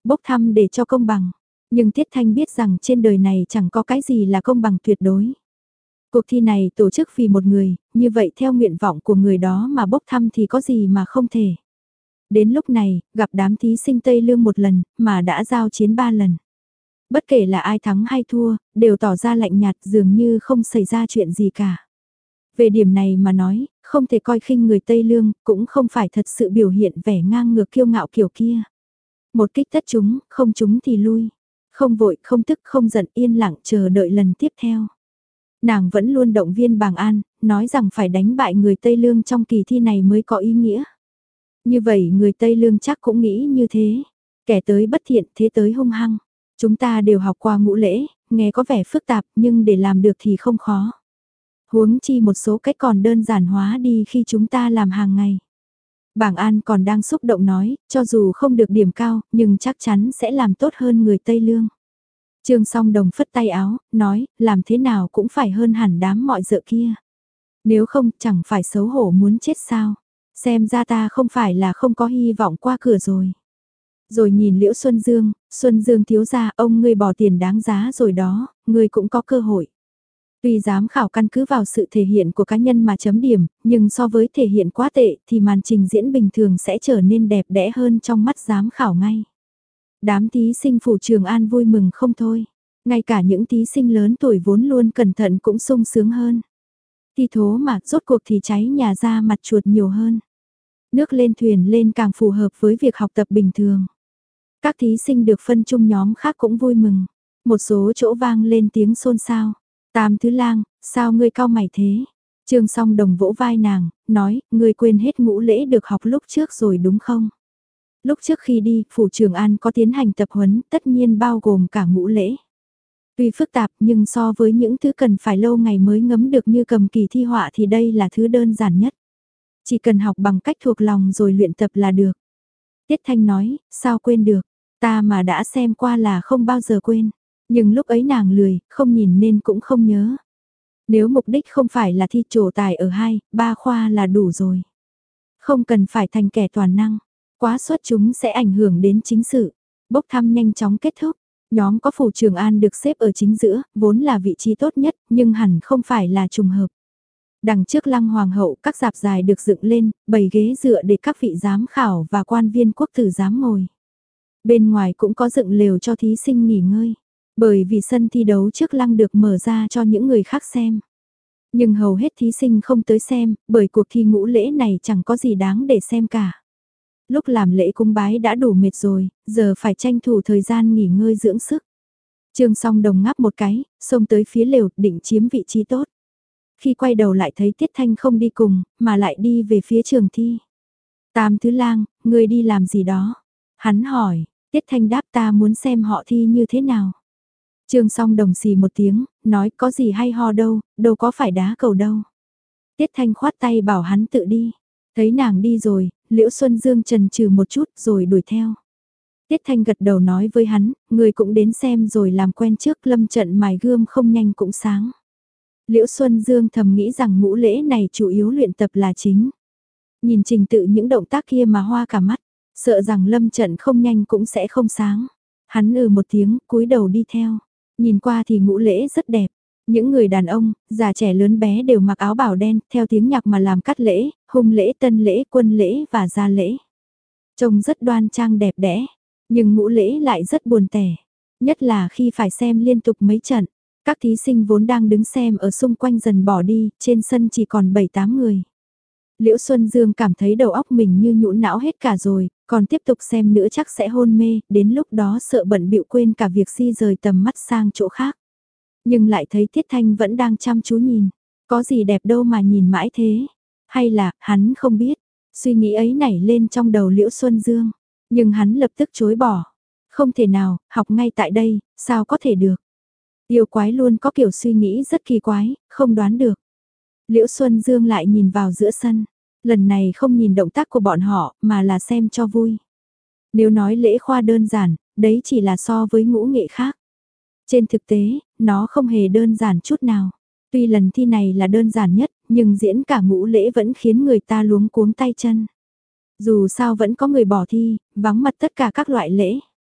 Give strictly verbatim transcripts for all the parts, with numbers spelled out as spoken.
bốc thăm để cho công bằng. Nhưng Tiết Thanh biết rằng trên đời này chẳng có cái gì là công bằng tuyệt đối. Cuộc thi này tổ chức vì một người, như vậy theo nguyện vọng của người đó mà bốc thăm thì có gì mà không thể. Đến lúc này, gặp đám thí sinh Tây Lương một lần, mà đã giao chiến ba lần. Bất kể là ai thắng hay thua, đều tỏ ra lạnh nhạt dường như không xảy ra chuyện gì cả. Về điểm này mà nói, không thể coi khinh người Tây Lương, cũng không phải thật sự biểu hiện vẻ ngang ngược kiêu ngạo kiểu kia. Một kích tất chúng, không chúng thì lui. Không vội, không tức, không giận, yên lặng chờ đợi lần tiếp theo. Nàng vẫn luôn động viên Bàng An, nói rằng phải đánh bại người Tây Lương trong kỳ thi này mới có ý nghĩa. Như vậy người Tây Lương chắc cũng nghĩ như thế. Kẻ tới bất thiện, thế tới hung hăng. Chúng ta đều học qua ngũ lễ, nghe có vẻ phức tạp nhưng để làm được thì không khó. Huống chi một số cách còn đơn giản hóa đi khi chúng ta làm hàng ngày. Bàng An còn đang xúc động nói, cho dù không được điểm cao, nhưng chắc chắn sẽ làm tốt hơn người Tây Lương. Trương Song Đồng phất tay áo, nói, làm thế nào cũng phải hơn hẳn đám mọi dợ kia. Nếu không, chẳng phải xấu hổ muốn chết sao. Xem ra ta không phải là không có hy vọng qua cửa rồi. Rồi nhìn Liễu Xuân Dương, Xuân Dương thiếu gia, ông ngươi bỏ tiền đáng giá rồi đó, ngươi cũng có cơ hội. Tuy giám khảo căn cứ vào sự thể hiện của cá nhân mà chấm điểm, nhưng so với thể hiện quá tệ thì màn trình diễn bình thường sẽ trở nên đẹp đẽ hơn trong mắt giám khảo ngay. Đám thí sinh phủ Trường An vui mừng không thôi. Ngay cả những thí sinh lớn tuổi vốn luôn cẩn thận cũng sung sướng hơn. Thi thố mà rốt cuộc thì cháy nhà ra mặt chuột nhiều hơn. Nước lên thuyền lên càng phù hợp với việc học tập bình thường. Các thí sinh được phân chung nhóm khác cũng vui mừng. Một số chỗ vang lên tiếng xôn xao. Tam Thứ Lang, sao ngươi cau mày thế? Trương Song Đồng vỗ vai nàng, nói, ngươi quên hết ngũ lễ được học lúc trước rồi đúng không? Lúc trước khi đi, Phủ Trường An có tiến hành tập huấn, tất nhiên bao gồm cả ngũ lễ. Tuy phức tạp nhưng so với những thứ cần phải lâu ngày mới ngấm được như cầm kỳ thi họa thì đây là thứ đơn giản nhất. Chỉ cần học bằng cách thuộc lòng rồi luyện tập là được. Tiết Thanh nói, sao quên được, ta mà đã xem qua là không bao giờ quên. Nhưng lúc ấy nàng lười, không nhìn nên cũng không nhớ. Nếu mục đích không phải là thi trổ tài ở hai, ba khoa là đủ rồi. Không cần phải thành kẻ toàn năng, quá xuất chúng sẽ ảnh hưởng đến chính sự. Bốc thăm nhanh chóng kết thúc, nhóm có Phủ Trường An được xếp ở chính giữa, vốn là vị trí tốt nhất, nhưng hẳn không phải là trùng hợp. Đằng trước Lăng Hoàng hậu các dạp dài được dựng lên, bày ghế dựa để các vị giám khảo và quan viên quốc tử giám ngồi. Bên ngoài cũng có dựng lều cho thí sinh nghỉ ngơi. Bởi vì sân thi đấu trước Lăng được mở ra cho những người khác xem. Nhưng hầu hết thí sinh không tới xem, bởi cuộc thi ngũ lễ này chẳng có gì đáng để xem cả. Lúc làm lễ cúng bái đã đủ mệt rồi, giờ phải tranh thủ thời gian nghỉ ngơi dưỡng sức. Trương Song Đồng ngáp một cái, xông tới phía lều, định chiếm vị trí tốt. Khi quay đầu lại thấy Tiết Thanh không đi cùng, mà lại đi về phía trường thi. Tam Thứ Lang, ngươi đi làm gì đó? Hắn hỏi, Tiết Thanh đáp ta muốn xem họ thi như thế nào. Trương Song Đồng xì một tiếng, nói có gì hay ho đâu, đâu có phải đá cầu đâu. Tiết Thanh khoát tay bảo hắn tự đi. Thấy nàng đi rồi, Liễu Xuân Dương chần chừ một chút rồi đuổi theo. Tiết Thanh gật đầu nói với hắn, người cũng đến xem rồi làm quen trước, lâm trận mài gươm không nhanh cũng sáng. Liễu Xuân Dương thầm nghĩ rằng ngũ lễ này chủ yếu luyện tập là chính. Nhìn trình tự những động tác kia mà hoa cả mắt, sợ rằng lâm trận không nhanh cũng sẽ không sáng. Hắn ừ một tiếng, cúi đầu đi theo. Nhìn qua thì ngũ lễ rất đẹp. Những người đàn ông, già trẻ lớn bé đều mặc áo bào đen, theo tiếng nhạc mà làm cắt lễ, hung lễ, tân lễ, quân lễ và gia lễ. Trông rất đoan trang đẹp đẽ, nhưng ngũ lễ lại rất buồn tẻ. Nhất là khi phải xem liên tục mấy trận. Các thí sinh vốn đang đứng xem ở xung quanh dần bỏ đi, trên sân chỉ còn bảy tám người. Liễu Xuân Dương cảm thấy đầu óc mình như nhũn não hết cả rồi, còn tiếp tục xem nữa chắc sẽ hôn mê, đến lúc đó sợ bận bịu quên cả việc di rời tầm mắt sang chỗ khác. Nhưng lại thấy Tiết Thanh vẫn đang chăm chú nhìn, có gì đẹp đâu mà nhìn mãi thế, hay là hắn không biết, suy nghĩ ấy nảy lên trong đầu Liễu Xuân Dương, nhưng hắn lập tức chối bỏ, không thể nào, học ngay tại đây, sao có thể được. Yêu quái luôn có kiểu suy nghĩ rất kỳ quái, không đoán được. Liễu Xuân Dương lại nhìn vào giữa sân, lần này không nhìn động tác của bọn họ mà là xem cho vui. Nếu nói lễ khoa đơn giản, đấy chỉ là so với ngũ nghệ khác. Trên thực tế, nó không hề đơn giản chút nào. Tuy lần thi này là đơn giản nhất, nhưng diễn cả ngũ lễ vẫn khiến người ta luống cuống tay chân. Dù sao vẫn có người bỏ thi, vắng mặt tất cả các loại lễ.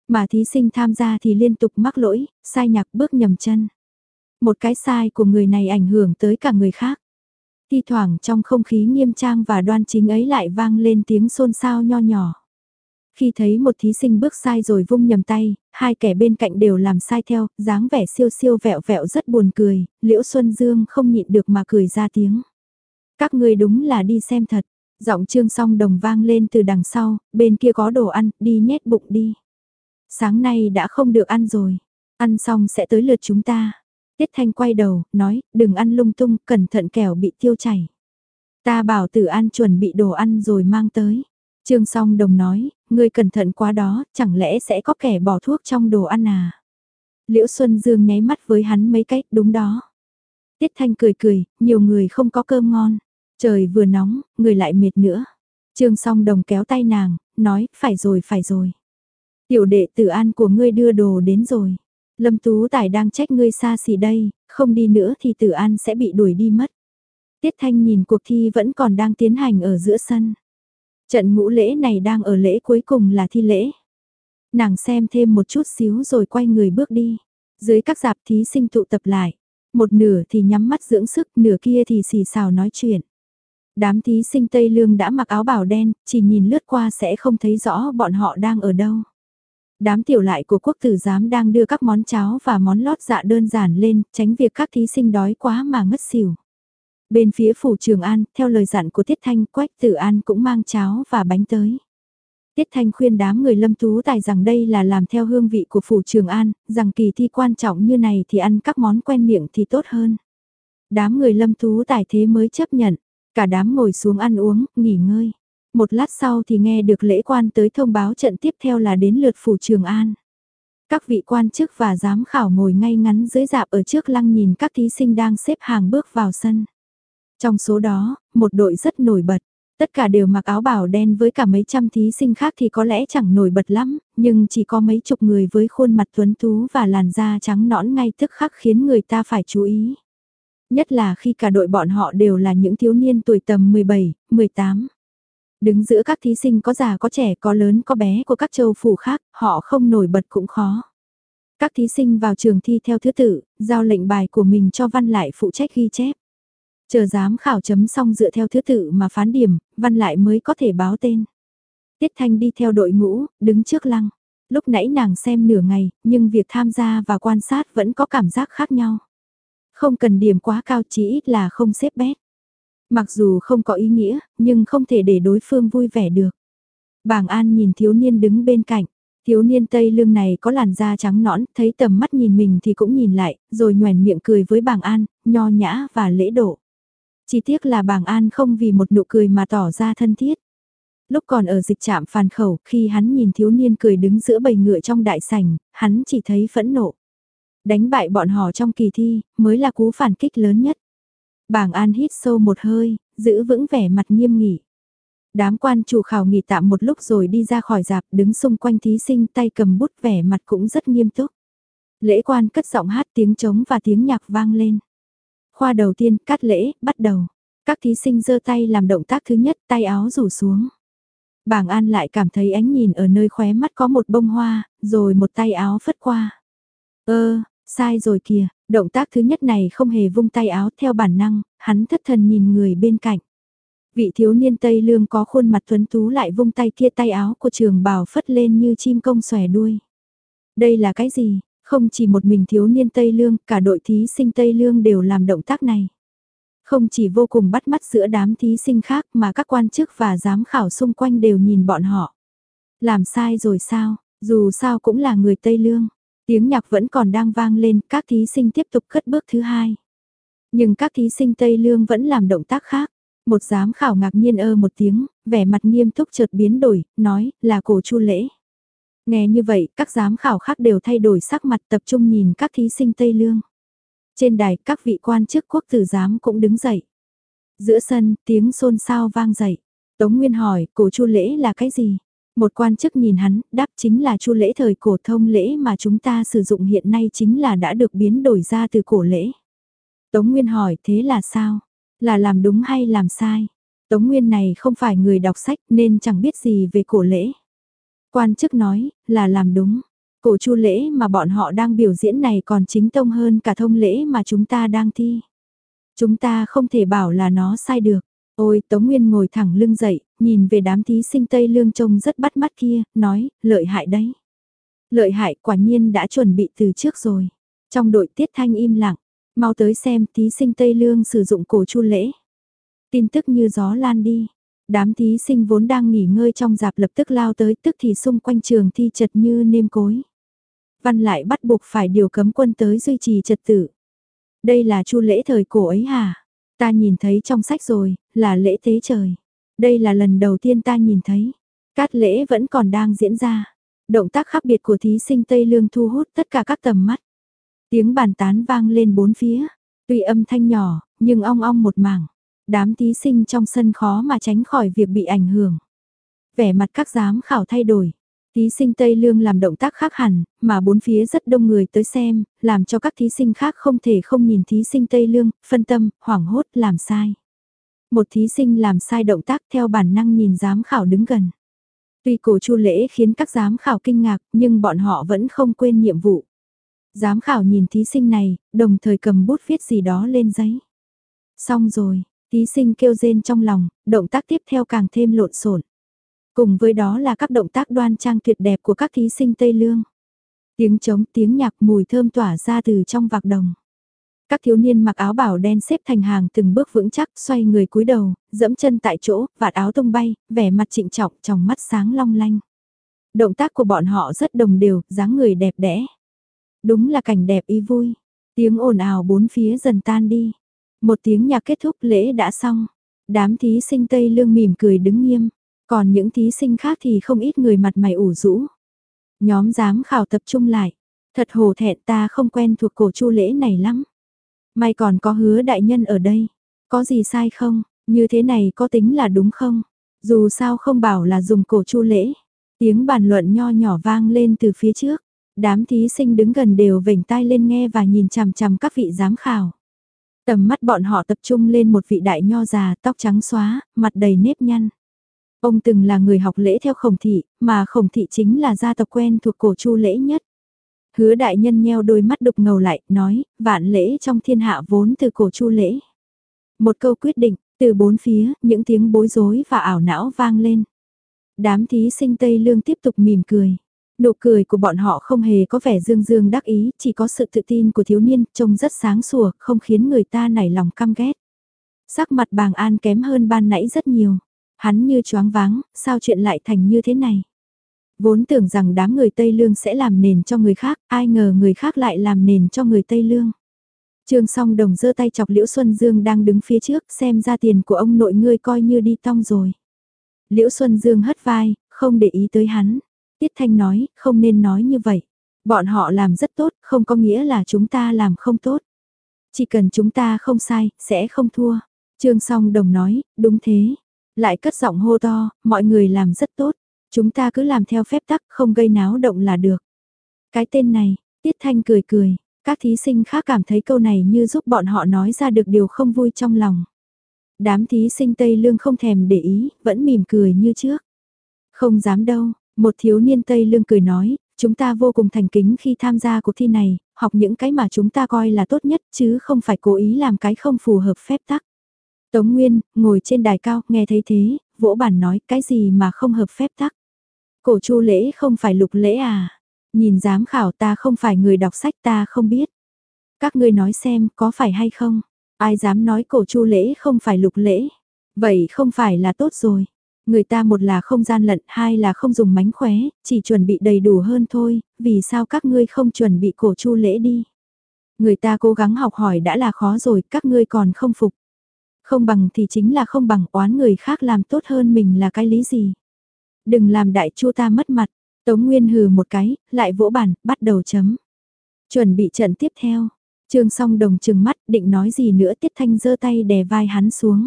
Mà thí sinh tham gia thì liên tục mắc lỗi, sai nhạc bước nhầm chân. Một cái sai của người này ảnh hưởng tới cả người khác. Thi thoảng trong không khí nghiêm trang và đoan chính ấy lại vang lên tiếng xôn xao nho nhỏ. Khi thấy một thí sinh bước sai rồi vung nhầm tay, hai kẻ bên cạnh đều làm sai theo, dáng vẻ siêu siêu vẹo vẹo rất buồn cười, Liễu Xuân Dương không nhịn được mà cười ra tiếng. Các ngươi đúng là đi xem thật, giọng Trương Song Đồng vang lên từ đằng sau, bên kia có đồ ăn, đi nhét bụng đi. Sáng nay đã không được ăn rồi, ăn xong sẽ tới lượt chúng ta. Tiết Thanh quay đầu, nói, đừng ăn lung tung, cẩn thận kẻo bị tiêu chảy. Ta bảo Tử An chuẩn bị đồ ăn rồi mang tới. Trương Song Đồng nói, ngươi cẩn thận quá đó, chẳng lẽ sẽ có kẻ bỏ thuốc trong đồ ăn à? Liễu Xuân Dương nháy mắt với hắn mấy cái, đúng đó. Tiết Thanh cười cười, nhiều người không có cơm ngon. Trời vừa nóng, người lại mệt nữa. Trương Song Đồng kéo tay nàng, nói, phải rồi phải rồi. Tiểu đệ Tử An của ngươi đưa đồ đến rồi. Lâm Tú Tài đang trách ngươi xa xỉ đây, không đi nữa thì Tử An sẽ bị đuổi đi mất. Tiết Thanh nhìn cuộc thi vẫn còn đang tiến hành ở giữa sân. Trận ngũ lễ này đang ở lễ cuối cùng là thi lễ. Nàng xem thêm một chút xíu rồi quay người bước đi. Dưới các dạp thí sinh tụ tập lại. Một nửa thì nhắm mắt dưỡng sức, nửa kia thì xì xào nói chuyện. Đám thí sinh Tây Lương đã mặc áo bào đen, chỉ nhìn lướt qua sẽ không thấy rõ bọn họ đang ở đâu. Đám tiểu lại của quốc tử giám đang đưa các món cháo và món lót dạ đơn giản lên, tránh việc các thí sinh đói quá mà ngất xỉu. Bên phía phủ Trường An, theo lời dặn của Tiết Thanh, Quách Tử An cũng mang cháo và bánh tới. Tiết Thanh khuyên đám người Lâm Tú Tài rằng đây là làm theo hương vị của phủ Trường An, rằng kỳ thi quan trọng như này thì ăn các món quen miệng thì tốt hơn. Đám người Lâm Tú Tài thế mới chấp nhận, cả đám ngồi xuống ăn uống, nghỉ ngơi. Một lát sau thì nghe được lễ quan tới thông báo trận tiếp theo là đến lượt phủ Trường An. Các vị quan chức và giám khảo ngồi ngay ngắn dưới dạp ở trước lăng nhìn các thí sinh đang xếp hàng bước vào sân. Trong số đó, một đội rất nổi bật, tất cả đều mặc áo bào đen với cả mấy trăm thí sinh khác thì có lẽ chẳng nổi bật lắm, nhưng chỉ có mấy chục người với khuôn mặt tuấn tú và làn da trắng nõn ngay tức khắc khiến người ta phải chú ý. Nhất là khi cả đội bọn họ đều là những thiếu niên tuổi tầm mười bảy, mười tám. Đứng giữa các thí sinh có già có trẻ có lớn có bé của các châu phủ khác, họ không nổi bật cũng khó. Các thí sinh vào trường thi theo thứ tự, giao lệnh bài của mình cho Văn Lại phụ trách ghi chép. Chờ giám khảo chấm xong dựa theo thứ tự mà phán điểm, Văn Lại mới có thể báo tên. Tiết Thanh đi theo đội ngũ, đứng trước lăng. Lúc nãy nàng xem nửa ngày, nhưng việc tham gia và quan sát vẫn có cảm giác khác nhau. Không cần điểm quá cao, chỉ ít là không xếp bét. Mặc dù không có ý nghĩa, nhưng không thể để đối phương vui vẻ được. Bàng An nhìn thiếu niên đứng bên cạnh. Thiếu niên Tây Lương này có làn da trắng nõn, thấy tầm mắt nhìn mình thì cũng nhìn lại, rồi nhoẻn miệng cười với Bàng An, nho nhã và lễ độ. Chỉ tiếc là Bàng An không vì một nụ cười mà tỏ ra thân thiết. Lúc còn ở dịch trạm Phàn Khẩu, khi hắn nhìn thiếu niên cười đứng giữa bầy ngựa trong đại sảnh, hắn chỉ thấy phẫn nộ. Đánh bại bọn họ trong kỳ thi, mới là cú phản kích lớn nhất. Bàng An hít sâu một hơi, giữ vững vẻ mặt nghiêm nghị. Đám quan chủ khảo nghỉ tạm một lúc rồi đi ra khỏi dạp, đứng xung quanh thí sinh tay cầm bút, vẻ mặt cũng rất nghiêm túc. Lễ quan cất giọng hát, tiếng trống và tiếng nhạc vang lên. Khoa đầu tiên, cát lễ, bắt đầu. Các thí sinh giơ tay làm động tác thứ nhất, tay áo rủ xuống. Bàng An lại cảm thấy ánh nhìn ở nơi khóe mắt có một bông hoa, rồi một tay áo phất qua. Ơ, sai rồi kìa, động tác thứ nhất này không hề vung tay áo, theo bản năng, hắn thất thần nhìn người bên cạnh. Vị thiếu niên Tây Lương có khuôn mặt tuấn tú lại vung tay kia, tay áo của trường bào phất lên như chim công xòe đuôi. Đây là cái gì? Không chỉ một mình thiếu niên Tây Lương, cả đội thí sinh Tây Lương đều làm động tác này. Không chỉ vô cùng bắt mắt giữa đám thí sinh khác mà các quan chức và giám khảo xung quanh đều nhìn bọn họ. Làm sai rồi sao? Dù sao cũng là người Tây Lương. Tiếng nhạc vẫn còn đang vang lên, các thí sinh tiếp tục cất bước thứ hai. Nhưng các thí sinh Tây Lương vẫn làm động tác khác. Một giám khảo ngạc nhiên ơ một tiếng, vẻ mặt nghiêm túc chợt biến đổi, nói là cổ Chu lễ. Nghe như vậy, các giám khảo khác đều thay đổi sắc mặt, tập trung nhìn các thí sinh Tây Lương. Trên đài, các vị quan chức quốc tử giám cũng đứng dậy. Giữa sân, tiếng xôn xao vang dậy. Tống Nguyên hỏi, cổ Chu lễ là cái gì? Một quan chức nhìn hắn, đáp chính là Chu lễ thời cổ, thông lễ mà chúng ta sử dụng hiện nay chính là đã được biến đổi ra từ cổ lễ. Tống Nguyên hỏi, thế là sao? Là làm đúng hay làm sai? Tống Nguyên này không phải người đọc sách nên chẳng biết gì về cổ lễ. Quan chức nói, là làm đúng. Cổ Chu lễ mà bọn họ đang biểu diễn này còn chính tông hơn cả thông lễ mà chúng ta đang thi. Chúng ta không thể bảo là nó sai được. Ôi, Tống Nguyên ngồi thẳng lưng dậy, nhìn về đám thí sinh Tây Lương trông rất bắt mắt kia, nói, lợi hại đấy. Lợi hại quả nhiên đã chuẩn bị từ trước rồi. Trong đội Tiết Thanh im lặng, mau tới xem thí sinh Tây Lương sử dụng cổ Chu lễ. Tin tức như gió lan đi. Đám thí sinh vốn đang nghỉ ngơi trong rạp lập tức lao tới, tức thì xung quanh trường thi chật như nêm cối. Văn lại bắt buộc phải điều cấm quân tới duy trì trật tự. Đây là Chu lễ thời cổ ấy hả? Ta nhìn thấy trong sách rồi, là lễ tế trời. Đây là lần đầu tiên ta nhìn thấy. Cát lễ vẫn còn đang diễn ra. Động tác khác biệt của thí sinh Tây Lương thu hút tất cả các tầm mắt. Tiếng bàn tán vang lên bốn phía. Tuy âm thanh nhỏ, nhưng ong ong một mảng. Đám thí sinh trong sân khó mà tránh khỏi việc bị ảnh hưởng. Vẻ mặt các giám khảo thay đổi. Thí sinh Tây Lương làm động tác khác hẳn, mà bốn phía rất đông người tới xem, làm cho các thí sinh khác không thể không nhìn thí sinh Tây Lương, phân tâm, hoảng hốt, làm sai. Một thí sinh làm sai động tác theo bản năng nhìn giám khảo đứng gần. Tuy cổ Chu lễ khiến các giám khảo kinh ngạc, nhưng bọn họ vẫn không quên nhiệm vụ. Giám khảo nhìn thí sinh này, đồng thời cầm bút viết gì đó lên giấy. Xong rồi, thí sinh kêu rên trong lòng, động tác tiếp theo càng thêm lộn xộn. Cùng với đó là các động tác đoan trang tuyệt đẹp của các thí sinh Tây Lương. Tiếng trống, tiếng nhạc, mùi thơm tỏa ra từ trong vạc đồng. Các thiếu niên mặc áo bảo đen xếp thành hàng từng bước vững chắc, xoay người cúi đầu, dẫm chân tại chỗ, vạt áo tung bay, vẻ mặt trịnh trọng, trong mắt sáng long lanh. Động tác của bọn họ rất đồng đều, dáng người đẹp đẽ. Đúng là cảnh đẹp ý vui. Tiếng ồn ào bốn phía dần tan đi. Một tiếng nhạc kết thúc, lễ đã xong. Đám thí sinh Tây Lương mỉm cười đứng nghiêm. Còn những thí sinh khác thì không ít người mặt mày ủ rũ. Nhóm giám khảo tập trung lại. Thật hổ thẹn, ta không quen thuộc cổ Chu lễ này lắm. May còn có Hứa đại nhân ở đây. Có gì sai không? Như thế này có tính là đúng không? Dù sao không bảo là dùng cổ Chu lễ. Tiếng bàn luận nho nhỏ vang lên từ phía trước. Đám thí sinh đứng gần đều vểnh tai lên nghe và nhìn chằm chằm các vị giám khảo. Tầm mắt bọn họ tập trung lên một vị đại nho già, tóc trắng xóa, mặt đầy nếp nhăn. Ông từng là người học lễ theo Khổng thị, mà Khổng thị chính là gia tộc quen thuộc cổ Chu lễ nhất. Hứa đại nhân nheo đôi mắt đục ngầu lại, nói, vạn lễ trong thiên hạ vốn từ cổ Chu lễ. Một câu quyết định, từ bốn phía, những tiếng bối rối và ảo não vang lên. Đám thí sinh Tây Lương tiếp tục mỉm cười. Nụ cười của bọn họ không hề có vẻ dương dương đắc ý, chỉ có sự tự tin của thiếu niên, trông rất sáng sủa, không khiến người ta nảy lòng căm ghét. Sắc mặt Bàng An kém hơn ban nãy rất nhiều. Hắn như choáng váng, sao chuyện lại thành như thế này? Vốn tưởng rằng đám người Tây Lương sẽ làm nền cho người khác, ai ngờ người khác lại làm nền cho người Tây Lương. Trương Song Đồng giơ tay chọc Liễu Xuân Dương đang đứng phía trước, xem ra tiền của ông nội ngươi coi như đi tong rồi. Liễu Xuân Dương hất vai, không để ý tới hắn. Tiết Thanh nói, không nên nói như vậy. Bọn họ làm rất tốt, không có nghĩa là chúng ta làm không tốt. Chỉ cần chúng ta không sai, sẽ không thua. Trương Song Đồng nói, đúng thế. Lại cất giọng hô to, mọi người làm rất tốt. Chúng ta cứ làm theo phép tắc, không gây náo động là được. Cái tên này, Tiết Thanh cười cười. Các thí sinh khác cảm thấy câu này như giúp bọn họ nói ra được điều không vui trong lòng. Đám thí sinh Tây Lương không thèm để ý, vẫn mỉm cười như trước. Không dám đâu, một thiếu niên Tây Lương cười nói, chúng ta vô cùng thành kính khi tham gia cuộc thi này, học những cái mà chúng ta coi là tốt nhất chứ không phải cố ý làm cái không phù hợp phép tắc. Tống Nguyên, ngồi trên đài cao, nghe thấy thế, vỗ bản nói cái gì mà không hợp phép tắc. Cổ Chu lễ không phải lục lễ à? Nhìn giám khảo, ta không phải người đọc sách, ta không biết. Các ngươi nói xem có phải hay không? Ai dám nói cổ Chu lễ không phải lục lễ? Vậy không phải là tốt rồi. Người ta một là không gian lận, hai là không dùng mánh khóe, chỉ chuẩn bị đầy đủ hơn thôi, vì sao các ngươi không chuẩn bị cổ Chu lễ đi? Người ta cố gắng học hỏi đã là khó rồi, các ngươi còn không phục. Không bằng thì chính là không bằng, oán người khác làm tốt hơn mình là cái lý gì? Đừng làm đại chu ta mất mặt. Tống Nguyên hừ một cái, lại vỗ bàn, bắt đầu chấm. Chuẩn bị trận tiếp theo. Trương Song Đồng trừng mắt, định nói gì nữa, Tiết Thanh giơ tay đè vai hắn xuống.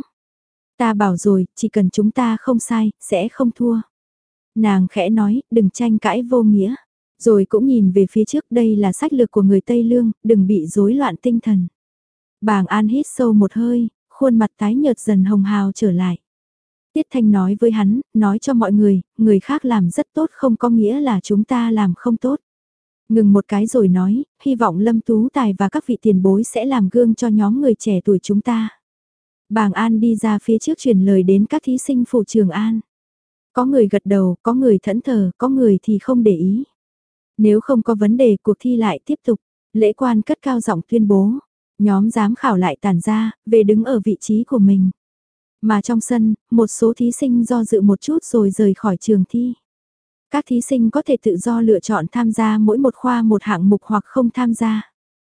Ta bảo rồi, chỉ cần chúng ta không sai, sẽ không thua. Nàng khẽ nói, đừng tranh cãi vô nghĩa. Rồi cũng nhìn về phía trước, đây là sách lược của người Tây Lương, đừng bị rối loạn tinh thần. Bàng An hít sâu một hơi, khuôn mặt tái nhợt dần hồng hào trở lại. Tiết Thanh nói với hắn, nói cho mọi người, người khác làm rất tốt không có nghĩa là chúng ta làm không tốt. Ngừng một cái rồi nói, hy vọng Lâm Tú Tài và các vị tiền bối sẽ làm gương cho nhóm người trẻ tuổi chúng ta. Bàng An đi ra phía trước truyền lời đến các thí sinh phủ Trường An. Có người gật đầu, có người thẫn thờ, có người thì không để ý. Nếu không có vấn đề cuộc thi lại tiếp tục, lễ quan cất cao giọng tuyên bố. Nhóm giám khảo lại tản ra, về đứng ở vị trí của mình. Mà trong sân, một số thí sinh do dự một chút rồi rời khỏi trường thi. Các thí sinh có thể tự do lựa chọn tham gia mỗi một khoa một hạng mục hoặc không tham gia.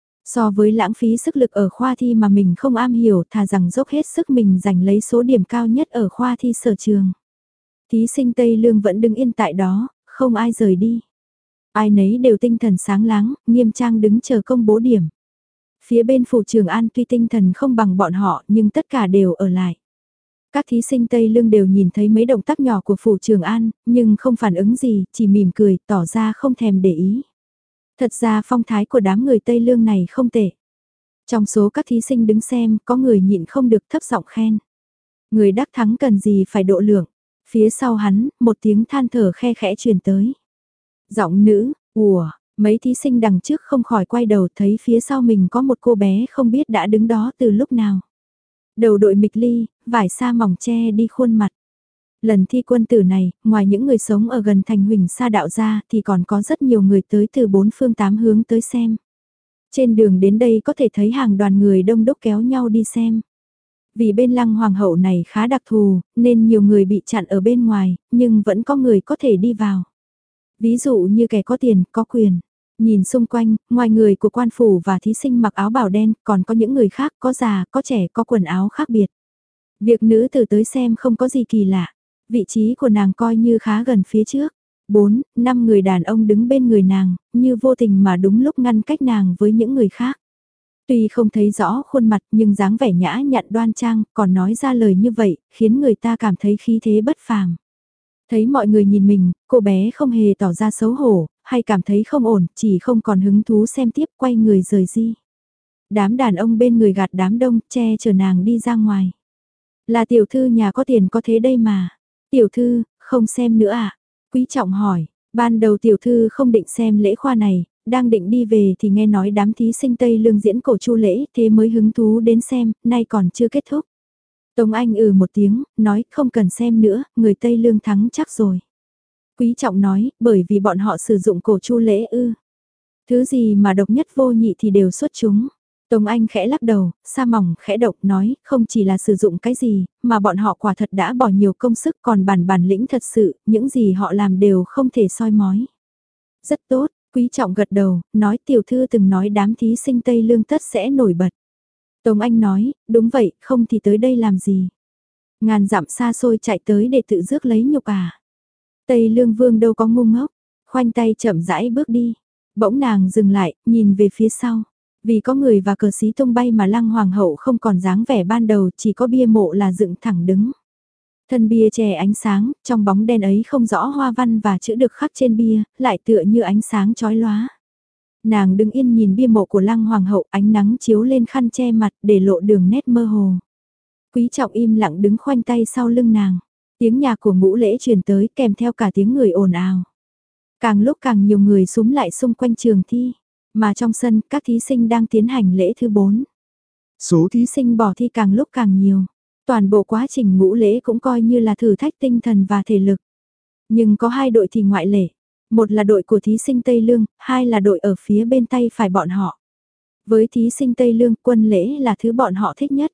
So với lãng phí sức lực ở khoa thi mà mình không am hiểu, thà rằng dốc hết sức mình giành lấy số điểm cao nhất ở khoa thi sở trường. Thí sinh Tây Lương vẫn đứng yên tại đó, không ai rời đi. Ai nấy đều tinh thần sáng láng, nghiêm trang đứng chờ công bố điểm. Phía bên phủ Trường An tuy tinh thần không bằng bọn họ nhưng tất cả đều ở lại. Các thí sinh Tây Lương đều nhìn thấy mấy động tác nhỏ của phủ Trường An, nhưng không phản ứng gì, chỉ mỉm cười, tỏ ra không thèm để ý. Thật ra phong thái của đám người Tây Lương này không tệ. Trong số các thí sinh đứng xem, có người nhịn không được thấp giọng khen. Người đắc thắng cần gì phải độ lượng. Phía sau hắn, một tiếng than thở khe khẽ truyền tới. Giọng nữ, ủa, mấy thí sinh đằng trước không khỏi quay đầu thấy phía sau mình có một cô bé không biết đã đứng đó từ lúc nào. Đầu đội mịch ly, vải sa mỏng che đi khuôn mặt. Lần thi quân tử này, ngoài những người sống ở gần thành Huỳnh Sa Đạo ra thì còn có rất nhiều người tới từ bốn phương tám hướng tới xem. Trên đường đến đây có thể thấy hàng đoàn người đông đúc kéo nhau đi xem. Vì bên Lăng Hoàng hậu này khá đặc thù, nên nhiều người bị chặn ở bên ngoài, nhưng vẫn có người có thể đi vào. Ví dụ như kẻ có tiền, có quyền. Nhìn xung quanh, ngoài người của quan phủ và thí sinh mặc áo bào đen, còn có những người khác, có già, có trẻ, có quần áo khác biệt. Việc nữ tử tới xem không có gì kỳ lạ. Vị trí của nàng coi như khá gần phía trước. Bốn, năm người đàn ông đứng bên người nàng, như vô tình mà đúng lúc ngăn cách nàng với những người khác. Tuy không thấy rõ khuôn mặt nhưng dáng vẻ nhã nhặn đoan trang, còn nói ra lời như vậy, khiến người ta cảm thấy khí thế bất phàm. Thấy mọi người nhìn mình, cô bé không hề tỏ ra xấu hổ, hay cảm thấy không ổn, chỉ không còn hứng thú xem tiếp, quay người rời đi. Đám đàn ông bên người gạt đám đông, che chở nàng đi ra ngoài. Là tiểu thư nhà có tiền có thế đây mà. Tiểu thư, không xem nữa à? Quý trọng hỏi, ban đầu tiểu thư không định xem lễ khoa này, đang định đi về thì nghe nói đám thí sinh Tây Lương diễn cổ chu lễ, thế mới hứng thú đến xem, nay còn chưa kết thúc. Tống Anh ừ một tiếng, nói không cần xem nữa, người Tây Lương thắng chắc rồi. Quý trọng nói, bởi vì bọn họ sử dụng cổ chu lễ ư. Thứ gì mà độc nhất vô nhị thì đều xuất chúng. Tống Anh khẽ lắc đầu, sa mỏng khẽ động nói, không chỉ là sử dụng cái gì, mà bọn họ quả thật đã bỏ nhiều công sức còn bản bản lĩnh thật sự, những gì họ làm đều không thể soi mói. Rất tốt, Quý trọng gật đầu, nói tiểu thư từng nói đám thí sinh Tây Lương tất sẽ nổi bật. Tống Anh nói, đúng vậy, không thì tới đây làm gì. Ngàn dặm xa xôi chạy tới để tự rước lấy nhục à. Tây Lương Vương đâu có ngu ngốc, khoanh tay chậm rãi bước đi. Bỗng nàng dừng lại, nhìn về phía sau. Vì có người và cờ xí tung bay mà Lăng Hoàng hậu không còn dáng vẻ ban đầu, chỉ có bia mộ là dựng thẳng đứng. Thân bia che ánh sáng, trong bóng đen ấy không rõ hoa văn và chữ được khắc trên bia, lại tựa như ánh sáng chói lóa. Nàng đứng yên nhìn bia mộ của Lăng Hoàng hậu, ánh nắng chiếu lên khăn che mặt để lộ đường nét mơ hồ. Quý trọng im lặng đứng khoanh tay sau lưng nàng. Tiếng nhạc của ngũ lễ truyền tới kèm theo cả tiếng người ồn ào. Càng lúc càng nhiều người súm lại xung quanh trường thi, mà trong sân các thí sinh đang tiến hành lễ thứ bốn. Số thí sinh bỏ thi càng lúc càng nhiều. Toàn bộ quá trình ngũ lễ cũng coi như là thử thách tinh thần và thể lực. Nhưng có hai đội thì ngoại lệ. Một là đội của thí sinh Tây Lương, hai là đội ở phía bên tay phải bọn họ. Với thí sinh Tây Lương, quân lễ là thứ bọn họ thích nhất.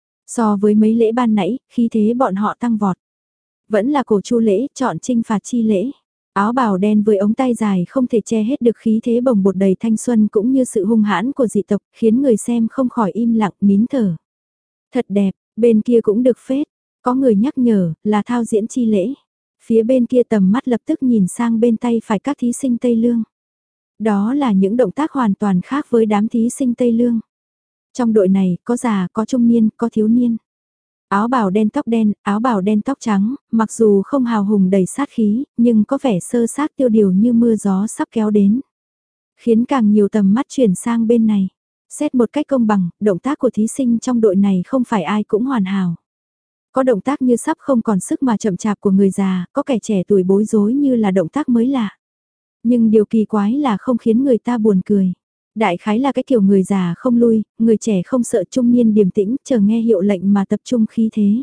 So với mấy lễ ban nãy, khi thế bọn họ tăng vọt. Vẫn là cổ chu lễ, chọn trinh phạt chi lễ. Áo bào đen với ống tay dài không thể che hết được khí thế bồng bột đầy thanh xuân cũng như sự hung hãn của dị tộc, khiến người xem không khỏi im lặng nín thở. Thật đẹp, bên kia cũng được phết. Có người nhắc nhở, là thao diễn chi lễ. Phía bên kia tầm mắt lập tức nhìn sang bên tay phải các thí sinh Tây Lương. Đó là những động tác hoàn toàn khác với đám thí sinh Tây Lương. Trong đội này, có già, có trung niên, có thiếu niên. Áo bào đen tóc đen, áo bào đen tóc trắng, mặc dù không hào hùng đầy sát khí, nhưng có vẻ sơ sát tiêu điều như mưa gió sắp kéo đến. Khiến càng nhiều tầm mắt chuyển sang bên này. Xét một cách công bằng, động tác của thí sinh trong đội này không phải ai cũng hoàn hảo. Có động tác như sắp không còn sức mà chậm chạp của người già, có kẻ trẻ tuổi bối rối như là động tác mới lạ. Nhưng điều kỳ quái là không khiến người ta buồn cười. Đại khái là cái kiểu người già không lui, người trẻ không sợ, trung niên điềm tĩnh, chờ nghe hiệu lệnh mà tập trung khí thế.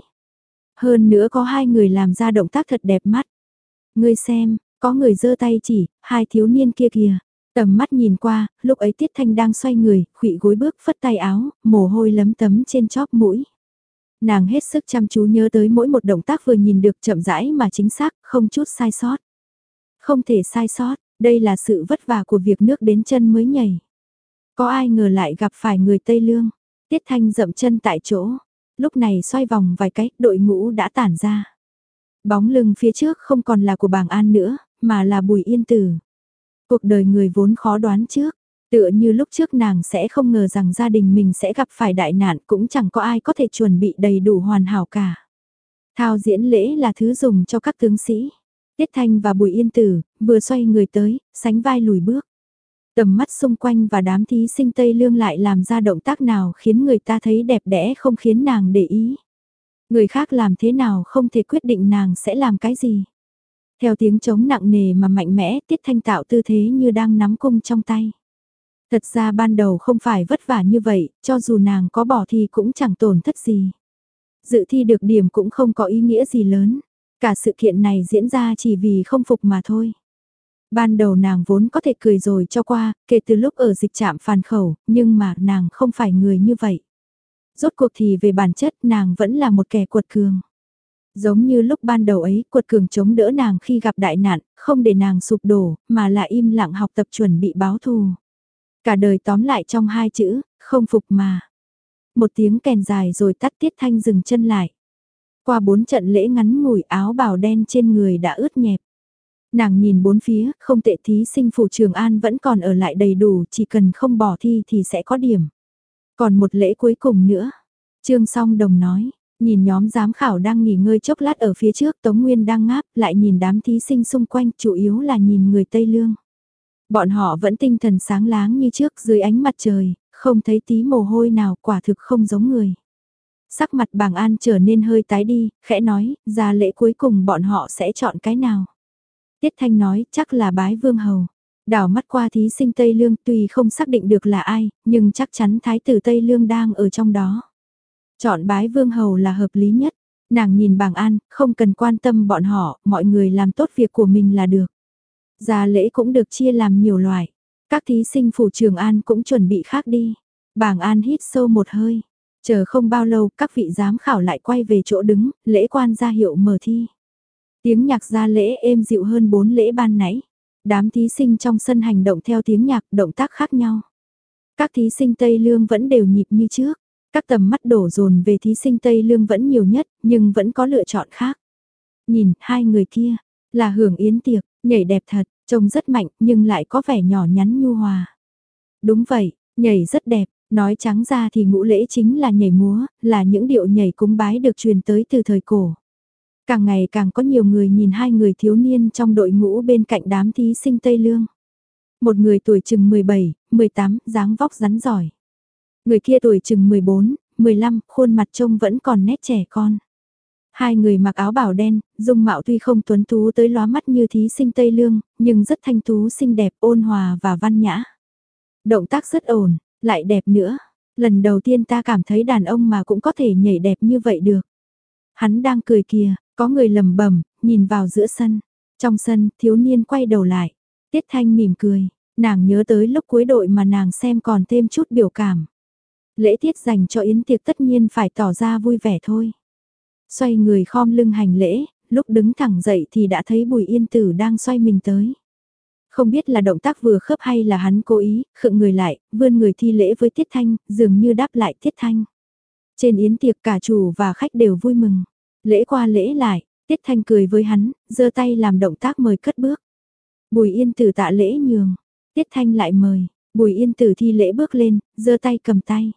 Hơn nữa có hai người làm ra động tác thật đẹp mắt. Ngươi xem, có người giơ tay chỉ, hai thiếu niên kia kìa. Tầm mắt nhìn qua, lúc ấy Tiết Thanh đang xoay người, khuỵu gối bước phất tay áo, mồ hôi lấm tấm trên chóp mũi. Nàng hết sức chăm chú nhớ tới mỗi một động tác vừa nhìn được chậm rãi mà chính xác, không chút sai sót. Không thể sai sót, đây là sự vất vả của việc nước đến chân mới nhảy. Có ai ngờ lại gặp phải người Tây Lương. Tiết Thanh dậm chân tại chỗ. Lúc này xoay vòng vài cái, đội ngũ đã tản ra. Bóng lưng phía trước không còn là của Bàng An nữa, mà là Bùi Yên Tử. Cuộc đời người vốn khó đoán trước. Tựa như lúc trước nàng sẽ không ngờ rằng gia đình mình sẽ gặp phải đại nạn, cũng chẳng có ai có thể chuẩn bị đầy đủ hoàn hảo cả. Thao diễn lễ là thứ dùng cho các tướng sĩ. Tiết Thanh và Bùi Yên Tử vừa xoay người tới, sánh vai lùi bước. Tầm mắt xung quanh và đám thí sinh Tây Lương lại làm ra động tác nào khiến người ta thấy đẹp đẽ không khiến nàng để ý. Người khác làm thế nào không thể quyết định nàng sẽ làm cái gì. Theo tiếng trống nặng nề mà mạnh mẽ, Tiết Thanh tạo tư thế như đang nắm cung trong tay. Thật ra ban đầu không phải vất vả như vậy, cho dù nàng có bỏ thì cũng chẳng tổn thất gì. Dự thi được điểm cũng không có ý nghĩa gì lớn. Cả sự kiện này diễn ra chỉ vì không phục mà thôi. Ban đầu nàng vốn có thể cười rồi cho qua, kể từ lúc ở dịch trạm phàn khẩu, nhưng mà nàng không phải người như vậy. Rốt cuộc thì về bản chất nàng vẫn là một kẻ quật cường. Giống như lúc ban đầu ấy, quật cường chống đỡ nàng khi gặp đại nạn, không để nàng sụp đổ, mà là im lặng học tập chuẩn bị báo thù. Cả đời tóm lại trong hai chữ, không phục mà. Một tiếng kèn dài rồi tắt, Tiết Thanh dừng chân lại. Qua bốn trận lễ ngắn ngủi, áo bào đen trên người đã ướt nhẹp. Nàng nhìn bốn phía, không tệ, thí sinh phủ Trường An vẫn còn ở lại đầy đủ, chỉ cần không bỏ thi thì sẽ có điểm. Còn một lễ cuối cùng nữa. Trương Song Đồng nói, nhìn nhóm giám khảo đang nghỉ ngơi chốc lát ở phía trước, Tống Nguyên đang ngáp, lại nhìn đám thí sinh xung quanh, chủ yếu là nhìn người Tây Lương. Bọn họ vẫn tinh thần sáng láng như trước dưới ánh mặt trời, không thấy tí mồ hôi nào, quả thực không giống người. Sắc mặt Bàng An trở nên hơi tái đi, khẽ nói, ra lễ cuối cùng bọn họ sẽ chọn cái nào. Tiết Thanh nói, chắc là bái vương hầu. Đảo mắt qua thí sinh Tây Lương, tuy không xác định được là ai, nhưng chắc chắn thái tử Tây Lương đang ở trong đó. Chọn bái vương hầu là hợp lý nhất. Nàng nhìn Bàng An, không cần quan tâm bọn họ, mọi người làm tốt việc của mình là được. Gia lễ cũng được chia làm nhiều loại. Các thí sinh phủ Trường An cũng chuẩn bị khác đi. Bàng An hít sâu một hơi. Chờ không bao lâu, các vị giám khảo lại quay về chỗ đứng, lễ quan ra hiệu mở thi. Tiếng nhạc gia lễ êm dịu hơn bốn lễ ban nãy. Đám thí sinh trong sân hành động theo tiếng nhạc, động tác khác nhau. Các thí sinh Tây Lương vẫn đều nhịp như trước. Các tầm mắt đổ dồn về thí sinh Tây Lương vẫn nhiều nhất, nhưng vẫn có lựa chọn khác. Nhìn, hai người kia, là Hưởng Yến Tiệc, nhảy đẹp thật, trông rất mạnh nhưng lại có vẻ nhỏ nhắn nhu hòa. Đúng vậy, nhảy rất đẹp, nói trắng ra thì ngũ lễ chính là nhảy múa, là những điệu nhảy cúng bái được truyền tới từ thời cổ. Càng ngày càng có nhiều người nhìn hai người thiếu niên trong đội ngũ bên cạnh đám thí sinh Tây Lương. Một người tuổi chừng mười bảy, mười tám, dáng vóc rắn giỏi. Người kia tuổi chừng mười bốn, mười lăm, khuôn mặt trông vẫn còn nét trẻ con. Hai người mặc áo bào đen, dung mạo tuy không tuấn tú tới lóa mắt như thí sinh Tây Lương, nhưng rất thanh tú xinh đẹp, ôn hòa và văn nhã. Động tác rất ổn, lại đẹp nữa. Lần đầu tiên ta cảm thấy đàn ông mà cũng có thể nhảy đẹp như vậy được. Hắn đang cười kìa, có người lầm bẩm nhìn vào giữa sân. Trong sân, thiếu niên quay đầu lại. Tiết Thanh mỉm cười, nàng nhớ tới lúc cuối đội mà nàng xem còn thêm chút biểu cảm. Lễ tiết dành cho yến tiệc tất nhiên phải tỏ ra vui vẻ thôi. Xoay người khom lưng hành lễ, lúc đứng thẳng dậy thì đã thấy Bùi Yên Tử đang xoay mình tới. Không biết là động tác vừa khớp hay là hắn cố ý, khựng người lại, vươn người thi lễ với Tiết Thanh, dường như đáp lại Tiết Thanh. Trên yến tiệc cả chủ và khách đều vui mừng. Lễ qua lễ lại, Tiết Thanh cười với hắn, giơ tay làm động tác mời cất bước. Bùi Yên Tử tạ lễ nhường, Tiết Thanh lại mời, Bùi Yên Tử thi lễ bước lên, giơ tay cầm tay.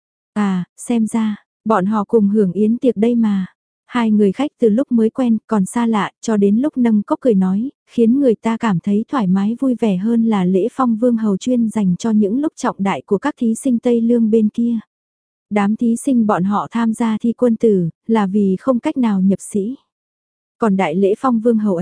À, xem ra, bọn họ cùng hưởng yến tiệc đây mà. Hai người khách từ lúc mới quen còn xa lạ cho đến lúc nâng cốc cười nói, khiến người ta cảm thấy thoải mái vui vẻ hơn là lễ phong vương hầu chuyên dành cho những lúc trọng đại của các thí sinh Tây Lương bên kia. Đám thí sinh bọn họ tham gia thi quân tử là vì không cách nào nhập sĩ. Còn đại lễ phong vương hầu ấy,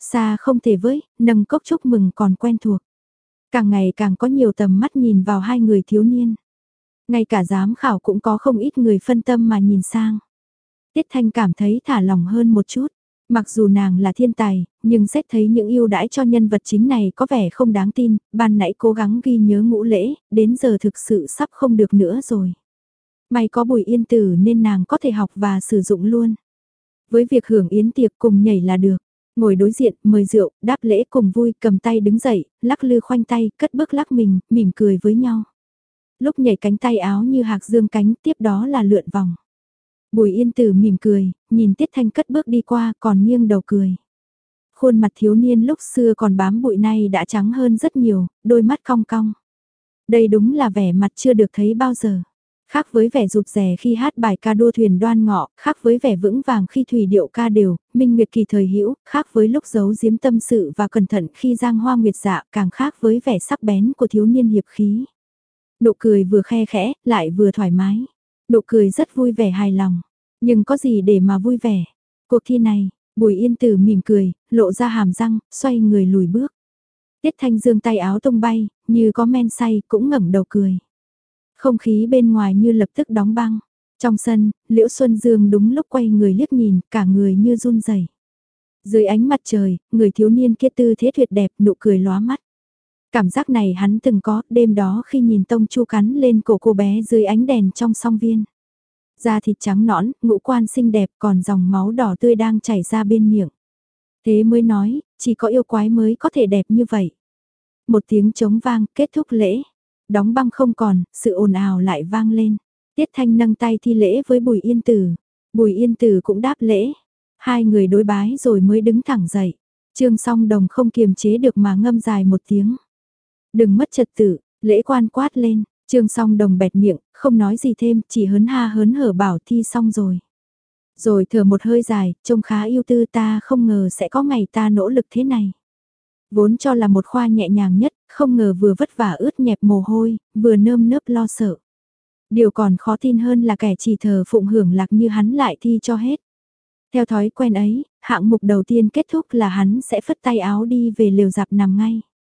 xa không thể với, nâng cốc chúc mừng còn quen thuộc. Càng ngày càng có nhiều tầm mắt nhìn vào hai người thiếu niên. Ngay cả giám khảo cũng có không ít người phân tâm mà nhìn sang. Tiết Thanh cảm thấy thả lòng hơn một chút. Mặc dù nàng là thiên tài, nhưng xét thấy những ưu đãi cho nhân vật chính này có vẻ không đáng tin, ban nãy cố gắng ghi nhớ ngũ lễ, đến giờ thực sự sắp không được nữa rồi. May có Bùi Yên Tử nên nàng có thể học và sử dụng luôn. Với việc hưởng yến tiệc cùng nhảy là được. Ngồi đối diện, mời rượu, đáp lễ cùng vui, cầm tay đứng dậy, lắc lư khoanh tay, cất bước lắc mình, mỉm cười với nhau. Lúc nhảy cánh tay áo như hạc dương cánh, tiếp đó là lượn vòng. Bùi Yên Tử mỉm cười, nhìn Tiết Thanh cất bước đi qua, còn nghiêng đầu cười. Khuôn mặt thiếu niên lúc xưa còn bám bụi nay đã trắng hơn rất nhiều, đôi mắt cong cong. Đây đúng là vẻ mặt chưa được thấy bao giờ. Khác với vẻ rụt rè khi hát bài ca đua thuyền đoan ngọ, khác với vẻ vững vàng khi thủy điệu ca đều, minh nguyệt kỳ thời hữu, khác với lúc giấu giếm tâm sự và cẩn thận khi giang hoa nguyệt dạ, càng khác với vẻ sắc bén của thiếu niên hiệp khí. Nụ cười vừa khe khẽ, lại vừa thoải mái. Nụ cười rất vui vẻ hài lòng. Nhưng có gì để mà vui vẻ? Cuộc thi này, Bùi Yên Tử mỉm cười, lộ ra hàm răng, xoay người lùi bước. Tiết Thanh giương tay áo tung bay, như có men say, cũng ngẩng đầu cười. Không khí bên ngoài như lập tức đóng băng. Trong sân, Liễu Xuân Dương đúng lúc quay người liếc nhìn, cả người như run rẩy. Dưới ánh mặt trời, người thiếu niên kia tư thế tuyệt đẹp, nụ cười lóa mắt. Cảm giác này hắn từng có, đêm đó khi nhìn Tông Chu cắn lên cổ cô bé dưới ánh đèn trong song viên. Da thịt trắng nõn, ngũ quan xinh đẹp, còn dòng máu đỏ tươi đang chảy ra bên miệng. Thế mới nói, chỉ có yêu quái mới có thể đẹp như vậy. Một tiếng trống vang, kết thúc lễ. Đóng băng không còn, sự ồn ào lại vang lên. Tiết Thanh nâng tay thi lễ với Bùi Yên Tử. Bùi Yên Tử cũng đáp lễ. Hai người đối bái rồi mới đứng thẳng dậy. Trương Song Đồng không kiềm chế được mà ngâm dài một tiếng. Đừng mất trật tự, lễ quan quát lên. Trương Song Đồng bẹt miệng, không nói gì thêm, chỉ hớn ha hớn hở bảo thi xong rồi. Rồi thở một hơi dài, trông khá yêu tư, ta không ngờ sẽ có ngày ta nỗ lực thế này. Vốn cho là một khoa nhẹ nhàng nhất, không ngờ vừa vất vả ướt nhẹp mồ hôi, vừa nơm nớp lo sợ. Điều còn khó tin hơn là kẻ chỉ thờ phụng hưởng lạc như hắn lại thi cho hết. Theo thói quen ấy, hạng mục đầu tiên kết thúc là hắn sẽ phất tay áo đi về lều dạp nằm ngay.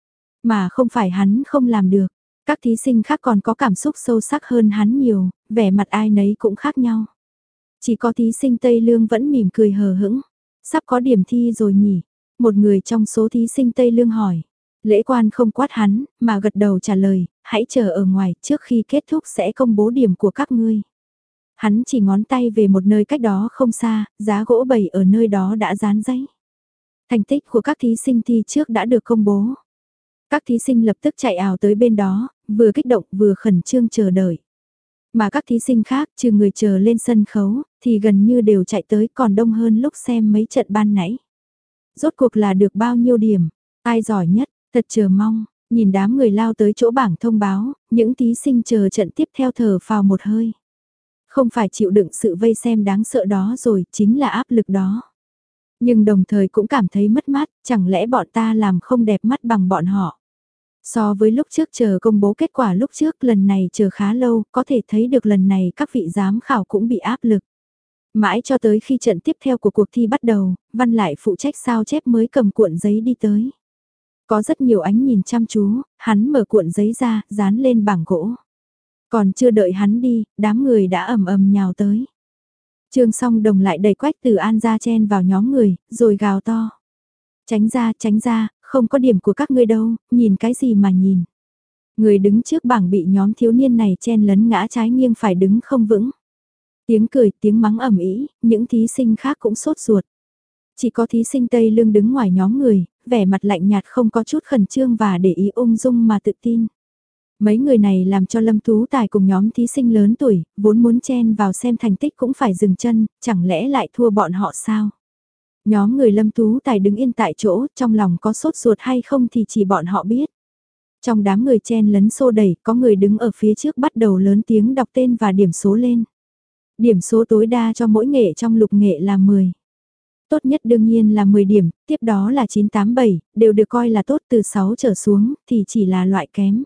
Mà không phải hắn không làm được, các thí sinh khác còn có cảm xúc sâu sắc hơn hắn nhiều, vẻ mặt ai nấy cũng khác nhau. Chỉ có thí sinh Tây Lương vẫn mỉm cười hờ hững, sắp có điểm thi rồi nhỉ? Một người trong số thí sinh Tây Lương hỏi. Lễ quan không quát hắn, mà gật đầu trả lời, hãy chờ ở ngoài, trước khi kết thúc sẽ công bố điểm của các ngươi. Hắn chỉ ngón tay về một nơi cách đó không xa, giá gỗ bầy ở nơi đó đã dán giấy. Thành tích của các thí sinh thi trước đã được công bố. Các thí sinh lập tức chạy ào tới bên đó, vừa kích động vừa khẩn trương chờ đợi. Mà các thí sinh khác, trừ người chờ lên sân khấu, thì gần như đều chạy tới còn đông hơn lúc xem mấy trận ban nãy. Rốt cuộc là được bao nhiêu điểm, ai giỏi nhất, thật chờ mong, nhìn đám người lao tới chỗ bảng thông báo, những thí sinh chờ trận tiếp theo thở phào một hơi. Không phải chịu đựng sự vây xem đáng sợ đó rồi, chính là áp lực đó. Nhưng đồng thời cũng cảm thấy mất mát, chẳng lẽ bọn ta làm không đẹp mắt bằng bọn họ. So với lúc trước chờ công bố kết quả lúc trước, lần này chờ khá lâu, có thể thấy được lần này các vị giám khảo cũng bị áp lực. Mãi cho tới khi trận tiếp theo của cuộc thi bắt đầu, Văn lại phụ trách sao chép mới cầm cuộn giấy đi tới. Có rất nhiều ánh nhìn chăm chú, hắn mở cuộn giấy ra, dán lên bảng gỗ. Còn chưa đợi hắn đi, đám người đã ầm ầm nhào tới. Trương Song Đồng lại đẩy Quách Tử An ra chen vào nhóm người, rồi gào to. Tránh ra, tránh ra, không có điểm của các ngươi đâu, nhìn cái gì mà nhìn. Người đứng trước bảng bị nhóm thiếu niên này chen lấn ngã trái nghiêng phải đứng không vững. Tiếng cười, tiếng mắng ầm ĩ, những thí sinh khác cũng sốt ruột. Chỉ có thí sinh Tây Lương đứng ngoài nhóm người, vẻ mặt lạnh nhạt không có chút khẩn trương và để ý ung dung mà tự tin. Mấy người này làm cho Lâm Tú Tài cùng nhóm thí sinh lớn tuổi, vốn muốn chen vào xem thành tích cũng phải dừng chân, chẳng lẽ lại thua bọn họ sao? Nhóm người Lâm Tú Tài đứng yên tại chỗ, trong lòng có sốt ruột hay không thì chỉ bọn họ biết. Trong đám người chen lấn xô đẩy, có người đứng ở phía trước bắt đầu lớn tiếng đọc tên và điểm số lên. Điểm số tối đa cho mỗi nghệ trong lục nghệ là mười. Tốt nhất đương nhiên là mười điểm, tiếp đó là chín tám bảy, đều được coi là tốt, từ sáu trở xuống thì chỉ là loại kém.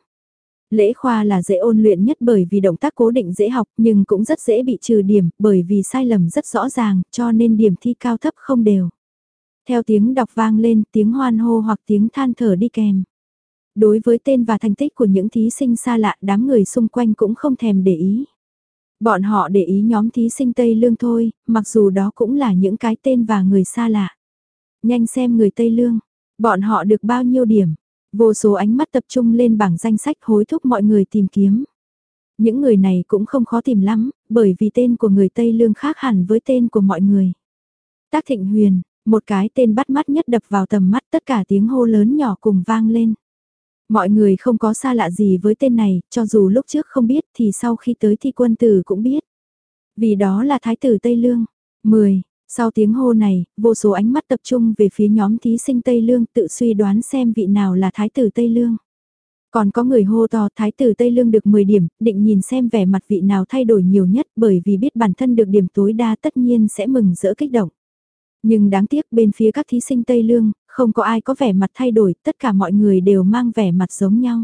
Lễ khoa là dễ ôn luyện nhất bởi vì động tác cố định dễ học, nhưng cũng rất dễ bị trừ điểm bởi vì sai lầm rất rõ ràng, cho nên điểm thi cao thấp không đều. Theo tiếng đọc vang lên, tiếng hoan hô hoặc tiếng than thở đi kèm. Đối với tên và thành tích của những thí sinh xa lạ, đám người xung quanh cũng không thèm để ý. Bọn họ để ý nhóm thí sinh Tây Lương thôi, mặc dù đó cũng là những cái tên và người xa lạ. Nhanh xem người Tây Lương, bọn họ được bao nhiêu điểm. Vô số ánh mắt tập trung lên bảng danh sách hối thúc mọi người tìm kiếm. Những người này cũng không khó tìm lắm, bởi vì tên của người Tây Lương khác hẳn với tên của mọi người. Tác Thịnh Huyền, một cái tên bắt mắt nhất đập vào tầm mắt, tất cả tiếng hô lớn nhỏ cùng vang lên. Mọi người không có xa lạ gì với tên này, cho dù lúc trước không biết thì sau khi tới thi quân tử cũng biết. Vì đó là Thái tử Tây Lương. mười. Sau tiếng hô này, vô số ánh mắt tập trung về phía nhóm thí sinh Tây Lương tự suy đoán xem vị nào là Thái tử Tây Lương. Còn có người hô to Thái tử Tây Lương được mười điểm, định nhìn xem vẻ mặt vị nào thay đổi nhiều nhất bởi vì biết bản thân được điểm tối đa tất nhiên sẽ mừng rỡ kích động. Nhưng đáng tiếc bên phía các thí sinh Tây Lương, không có ai có vẻ mặt thay đổi, tất cả mọi người đều mang vẻ mặt giống nhau.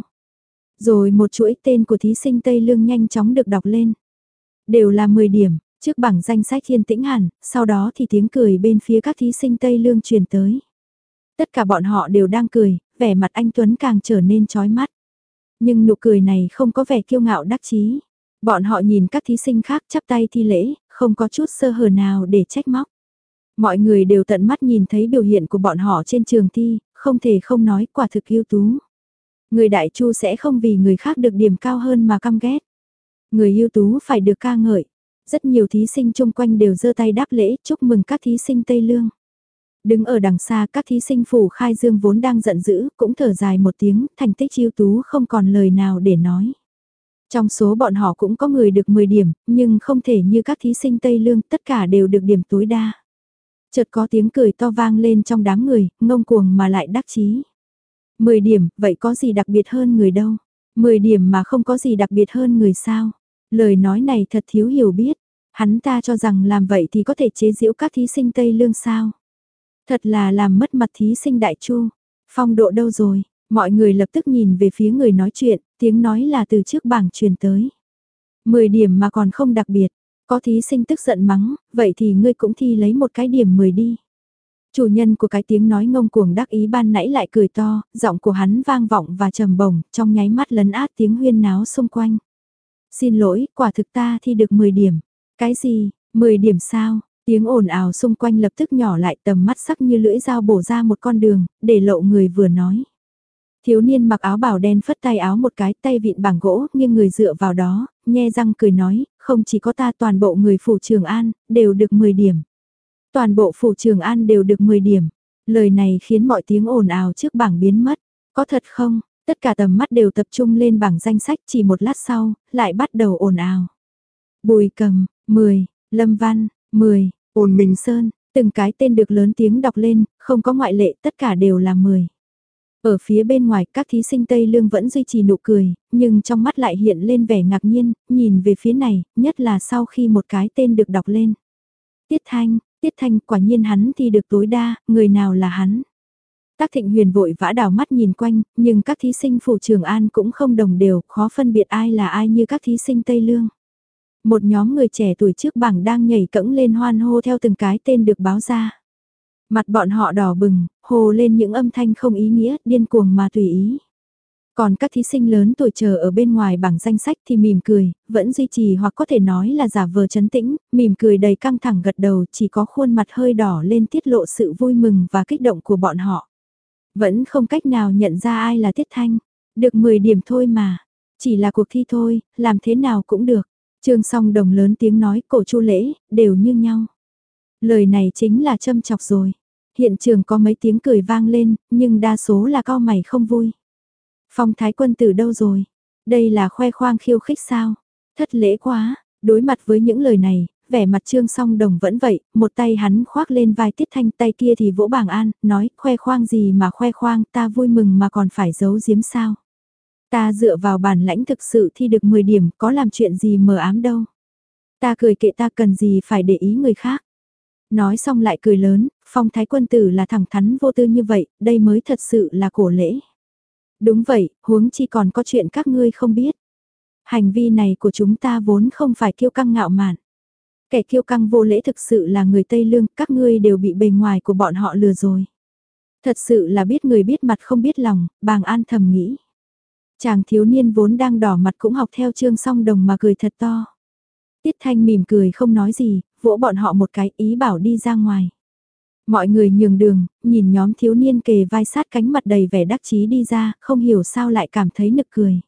Rồi một chuỗi tên của thí sinh Tây Lương nhanh chóng được đọc lên. Đều là mười điểm, trước bảng danh sách yên tĩnh hẳn, sau đó thì tiếng cười bên phía các thí sinh Tây Lương truyền tới. Tất cả bọn họ đều đang cười, vẻ mặt anh Tuấn càng trở nên chói mắt. Nhưng nụ cười này không có vẻ kiêu ngạo đắc chí. Bọn họ nhìn các thí sinh khác chắp tay thi lễ, không có chút sơ hở nào để trách móc. Mọi người đều tận mắt nhìn thấy biểu hiện của bọn họ trên trường thi, không thể không nói quả thực ưu tú. Người đại chu sẽ không vì người khác được điểm cao hơn mà căm ghét. Người ưu tú phải được ca ngợi. Rất nhiều thí sinh chung quanh đều giơ tay đáp lễ chúc mừng các thí sinh Tây Lương. Đứng ở đằng xa các thí sinh phủ khai dương vốn đang giận dữ, cũng thở dài một tiếng, thành tích ưu tú không còn lời nào để nói. Trong số bọn họ cũng có người được mười điểm, nhưng không thể như các thí sinh Tây Lương, tất cả đều được điểm tối đa. Chợt có tiếng cười to vang lên trong đám người, ngông cuồng mà lại đắc chí. mười điểm, vậy có gì đặc biệt hơn người đâu? mười điểm mà không có gì đặc biệt hơn người sao? Lời nói này thật thiếu hiểu biết. Hắn ta cho rằng làm vậy thì có thể chế giễu các thí sinh Tây Lương sao? Thật là làm mất mặt thí sinh Đại Chu. Phong độ đâu rồi? Mọi người lập tức nhìn về phía người nói chuyện, tiếng nói là từ trước bảng truyền tới. mười điểm mà còn không đặc biệt. Có thí sinh tức giận mắng, vậy thì ngươi cũng thi lấy một cái điểm mười đi. Chủ nhân của cái tiếng nói ngông cuồng đắc ý ban nãy lại cười to, giọng của hắn vang vọng và trầm bổng, trong nháy mắt lấn át tiếng huyên náo xung quanh. Xin lỗi, quả thực ta thi được mười điểm. Cái gì, mười điểm sao? Tiếng ồn ào xung quanh lập tức nhỏ lại, tầm mắt sắc như lưỡi dao bổ ra một con đường, để lộ người vừa nói. Thiếu niên mặc áo bào đen phất tay áo một cái, tay vịn bảng gỗ, nghiêng người dựa vào đó, nhe răng cười nói, không chỉ có ta, toàn bộ người phủ Trường An, đều được mười điểm. Toàn bộ phủ Trường An đều được mười điểm. Lời này khiến mọi tiếng ồn ào trước bảng biến mất. Có thật không? Tất cả tầm mắt đều tập trung lên bảng danh sách, chỉ một lát sau, lại bắt đầu ồn ào. Bùi Cầm, mười, Lâm Văn, mười, Ôn Minh Sơn, từng cái tên được lớn tiếng đọc lên, không có ngoại lệ, tất cả đều là mười. Ở phía bên ngoài, các thí sinh Tây Lương vẫn duy trì nụ cười, nhưng trong mắt lại hiện lên vẻ ngạc nhiên, nhìn về phía này, nhất là sau khi một cái tên được đọc lên. Tiết Thanh, Tiết Thanh, quả nhiên hắn thì được tối đa, người nào là hắn? Tác Thịnh Huyền vội vã đảo mắt nhìn quanh, nhưng các thí sinh phủ Trường An cũng không đồng đều, khó phân biệt ai là ai như các thí sinh Tây Lương. Một nhóm người trẻ tuổi trước bảng đang nhảy cẫng lên hoan hô theo từng cái tên được báo ra. Mặt bọn họ đỏ bừng, hồ lên những âm thanh không ý nghĩa, điên cuồng mà tùy ý. Còn các thí sinh lớn tuổi chờ ở bên ngoài bảng danh sách thì mỉm cười, vẫn duy trì hoặc có thể nói là giả vờ trấn tĩnh, mỉm cười đầy căng thẳng gật đầu, chỉ có khuôn mặt hơi đỏ lên tiết lộ sự vui mừng và kích động của bọn họ. Vẫn không cách nào nhận ra ai là Tiết Thanh, được mười điểm thôi mà, chỉ là cuộc thi thôi, làm thế nào cũng được. Trương Song Đồng lớn tiếng nói, cổ Chu Lễ, đều như nhau. Lời này chính là châm chọc rồi. Hiện trường có mấy tiếng cười vang lên, nhưng đa số là cau mày không vui. Phong Thái Quân Tử đâu rồi? Đây là khoe khoang khiêu khích sao? Thất lễ quá, đối mặt với những lời này, vẻ mặt Trương Song Đồng vẫn vậy, một tay hắn khoác lên vai Tiết Thanh, tay kia thì vỗ bảng an, nói, khoe khoang gì mà khoe khoang, ta vui mừng mà còn phải giấu giếm sao? Ta dựa vào bản lãnh thực sự thi được mười điểm, có làm chuyện gì mờ ám đâu. Ta cười kệ, ta cần gì phải để ý người khác. Nói xong lại cười lớn, Phong Thái Quân Tử là thẳng thắn vô tư như vậy, đây mới thật sự là cổ lễ. Đúng vậy, huống chi còn có chuyện các ngươi không biết. Hành vi này của chúng ta vốn không phải kiêu căng ngạo mạn. Kẻ kiêu căng vô lễ thực sự là người Tây Lương, các ngươi đều bị bề ngoài của bọn họ lừa rồi. Thật sự là biết người biết mặt không biết lòng, bàng an thầm nghĩ. Chàng thiếu niên vốn đang đỏ mặt cũng học theo Trương Song Đồng mà cười thật to. Tiết Thanh mỉm cười không nói gì, vỗ bọn họ một cái ý bảo đi ra ngoài. Mọi người nhường đường, nhìn nhóm thiếu niên kề vai sát cánh mặt đầy vẻ đắc chí đi ra, không hiểu sao lại cảm thấy nực cười.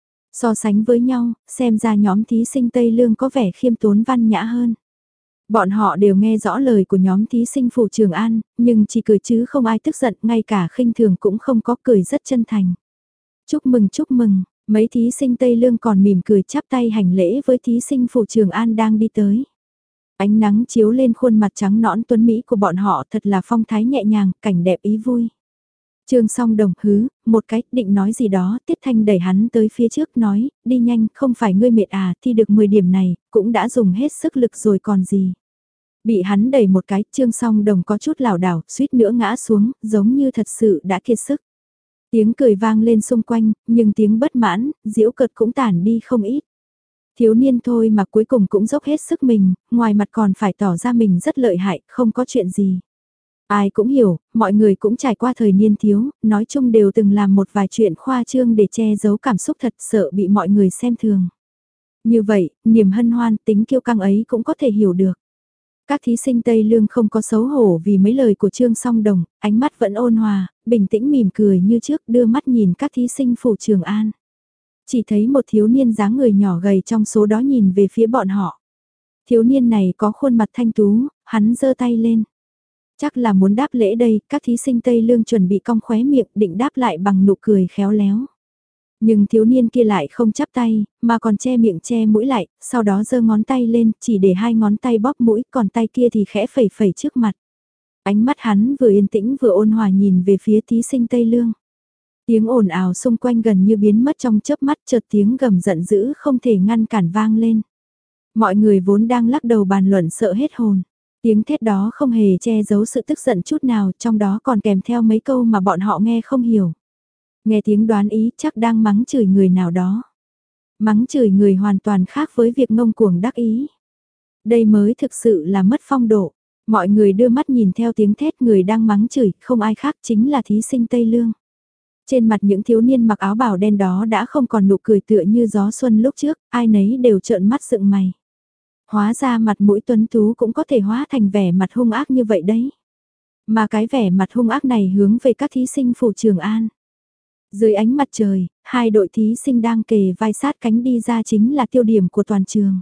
So sánh với nhau, xem ra nhóm thí sinh Tây Lương có vẻ khiêm tốn văn nhã hơn. Bọn họ đều nghe rõ lời của nhóm thí sinh Phủ Trường An, nhưng chỉ cười chứ không ai tức giận, ngay cả khinh thường cũng không có, cười rất chân thành. Chúc mừng chúc mừng, mấy thí sinh Tây Lương còn mỉm cười chắp tay hành lễ với thí sinh Phủ Trường An đang đi tới. Ánh nắng chiếu lên khuôn mặt trắng nõn tuấn Mỹ của bọn họ thật là phong thái nhẹ nhàng, cảnh đẹp ý vui. Trương Song Đồng hứ, một cái, định nói gì đó, Tiết Thanh đẩy hắn tới phía trước nói, đi nhanh, không phải ngươi mệt à, thi được mười điểm này, cũng đã dùng hết sức lực rồi còn gì. Bị hắn đẩy một cái, Trương Song Đồng có chút lảo đảo, suýt nữa ngã xuống, giống như thật sự đã kiệt sức. Tiếng cười vang lên xung quanh, nhưng tiếng bất mãn, giễu cợt cũng tản đi không ít. Thiếu niên thôi mà cuối cùng cũng dốc hết sức mình, ngoài mặt còn phải tỏ ra mình rất lợi hại, không có chuyện gì. Ai cũng hiểu, mọi người cũng trải qua thời niên thiếu, nói chung đều từng làm một vài chuyện khoa trương để che giấu cảm xúc thật sợ bị mọi người xem thường. Như vậy, niềm hân hoan tính kiêu căng ấy cũng có thể hiểu được. Các thí sinh Tây Lương không có xấu hổ vì mấy lời của Trương Song Đồng, ánh mắt vẫn ôn hòa, bình tĩnh mỉm cười như trước đưa mắt nhìn các thí sinh Phủ Trường An. Chỉ thấy một thiếu niên dáng người nhỏ gầy trong số đó nhìn về phía bọn họ. Thiếu niên này có khuôn mặt thanh tú, hắn giơ tay lên. Chắc là muốn đáp lễ đây, các thí sinh Tây Lương chuẩn bị cong khóe miệng định đáp lại bằng nụ cười khéo léo. Nhưng thiếu niên kia lại không chắp tay, mà còn che miệng che mũi lại, sau đó giơ ngón tay lên, chỉ để hai ngón tay bóp mũi, còn tay kia thì khẽ phẩy phẩy trước mặt. Ánh mắt hắn vừa yên tĩnh vừa ôn hòa nhìn về phía thí sinh Tây Lương. Tiếng ồn ào xung quanh gần như biến mất trong chớp mắt, chợt tiếng gầm giận dữ không thể ngăn cản vang lên. Mọi người vốn đang lắc đầu bàn luận sợ hết hồn. Tiếng thét đó không hề che giấu sự tức giận chút nào, trong đó còn kèm theo mấy câu mà bọn họ nghe không hiểu. Nghe tiếng đoán ý chắc đang mắng chửi người nào đó. Mắng chửi người hoàn toàn khác với việc ngông cuồng đắc ý. Đây mới thực sự là mất phong độ. Mọi người đưa mắt nhìn theo tiếng thét người đang mắng chửi, không ai khác chính là thí sinh Tây Lương. Trên mặt những thiếu niên mặc áo bào đen đó đã không còn nụ cười tựa như gió xuân lúc trước, ai nấy đều trợn mắt sững mày. Hóa ra mặt mũi tuấn tú cũng có thể hóa thành vẻ mặt hung ác như vậy đấy. Mà cái vẻ mặt hung ác này hướng về các thí sinh Phủ Trường An. Dưới ánh mặt trời, hai đội thí sinh đang kề vai sát cánh đi ra chính là tiêu điểm của toàn trường.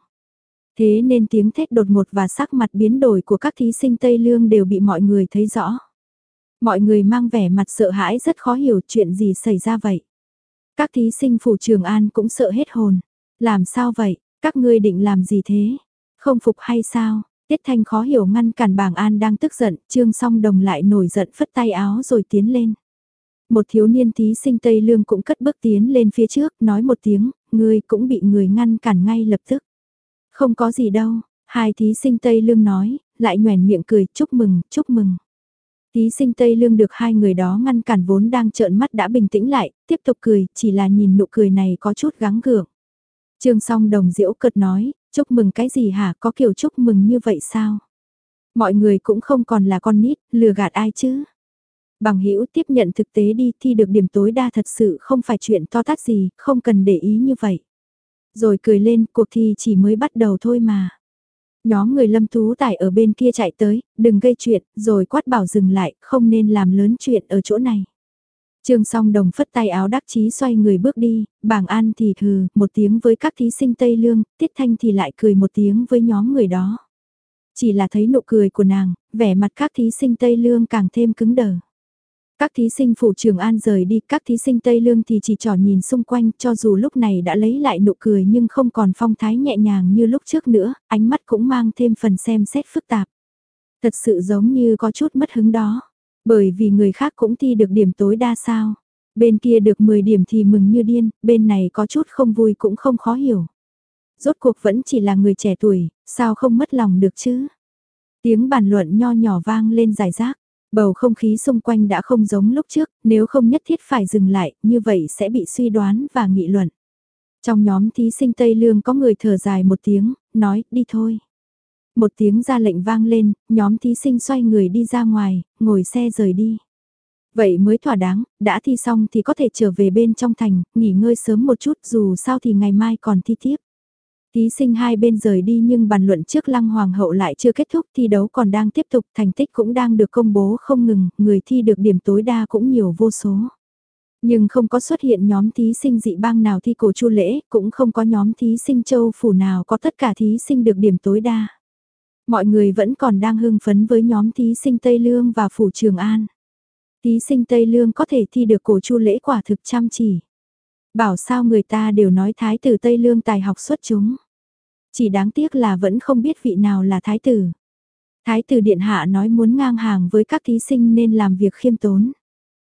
Thế nên tiếng thét đột ngột và sắc mặt biến đổi của các thí sinh Tây Lương đều bị mọi người thấy rõ. Mọi người mang vẻ mặt sợ hãi rất khó hiểu chuyện gì xảy ra vậy. Các thí sinh Phủ Trường An cũng sợ hết hồn. Làm sao vậy? Các ngươi định làm gì thế? Không phục hay sao? Tiết Thanh khó hiểu ngăn cản Bàng An đang tức giận, Trương Song Đồng lại nổi giận phất tay áo rồi tiến lên. Một thiếu niên thí sinh Tây Lương cũng cất bước tiến lên phía trước, nói một tiếng, ngươi cũng bị người ngăn cản ngay lập tức. Không có gì đâu, hai thí sinh Tây Lương nói, lại nhoẻn miệng cười, chúc mừng, chúc mừng. Thí sinh Tây Lương được hai người đó ngăn cản vốn đang trợn mắt đã bình tĩnh lại, tiếp tục cười, chỉ là nhìn nụ cười này có chút gắng gượng. Trương Song Đồng giễu cợt nói, chúc mừng cái gì hả, có kiểu chúc mừng như vậy sao? Mọi người cũng không còn là con nít, lừa gạt ai chứ? Bằng hữu tiếp nhận thực tế đi, thi được điểm tối đa thật sự không phải chuyện to tát gì, không cần để ý như vậy. Rồi cười lên, cuộc thi chỉ mới bắt đầu thôi mà. Nhóm người Lâm Tú Tài ở bên kia chạy tới, đừng gây chuyện, rồi quát bảo dừng lại, không nên làm lớn chuyện ở chỗ này. Trương Song Đồng phất tay áo đắc chí xoay người bước đi, Bàng An thì hừ một tiếng với các thí sinh Tây Lương, Tiết Thanh thì lại cười một tiếng với nhóm người đó. Chỉ là thấy nụ cười của nàng, vẻ mặt các thí sinh Tây Lương càng thêm cứng đờ. Các thí sinh Phủ Trường An rời đi, các thí sinh Tây Lương thì chỉ trỏ nhìn xung quanh, cho dù lúc này đã lấy lại nụ cười nhưng không còn phong thái nhẹ nhàng như lúc trước nữa, ánh mắt cũng mang thêm phần xem xét phức tạp. Thật sự giống như có chút mất hứng đó, bởi vì người khác cũng thi được điểm tối đa sao. Bên kia được mười điểm thì mừng như điên, bên này có chút không vui cũng không khó hiểu. Rốt cuộc vẫn chỉ là người trẻ tuổi, sao không mất lòng được chứ? Tiếng bàn luận nho nhỏ vang lên rải rác. Bầu không khí xung quanh đã không giống lúc trước, nếu không nhất thiết phải dừng lại, như vậy sẽ bị suy đoán và nghị luận. Trong nhóm thí sinh Tây Lương có người thở dài một tiếng, nói, đi thôi. Một tiếng ra lệnh vang lên, nhóm thí sinh xoay người đi ra ngoài, ngồi xe rời đi. Vậy mới thỏa đáng, đã thi xong thì có thể trở về bên trong thành, nghỉ ngơi sớm một chút dù sao thì ngày mai còn thi tiếp. Thí sinh hai bên rời đi nhưng bàn luận trước Lăng Hoàng hậu lại chưa kết thúc, thi đấu còn đang tiếp tục, thành tích cũng đang được công bố không ngừng, người thi được điểm tối đa cũng nhiều vô số. Nhưng không có xuất hiện nhóm thí sinh dị bang nào thi cổ chu lễ, cũng không có nhóm thí sinh châu phủ nào có tất cả thí sinh được điểm tối đa. Mọi người vẫn còn đang hưng phấn với nhóm thí sinh Tây Lương và phủ Trường An. Thí sinh Tây Lương có thể thi được cổ chu lễ quả thực chăm chỉ. Bảo sao người ta đều nói thái tử Tây Lương tài học xuất chúng. Chỉ đáng tiếc là vẫn không biết vị nào là thái tử. Thái tử điện hạ nói muốn ngang hàng với các thí sinh nên làm việc khiêm tốn.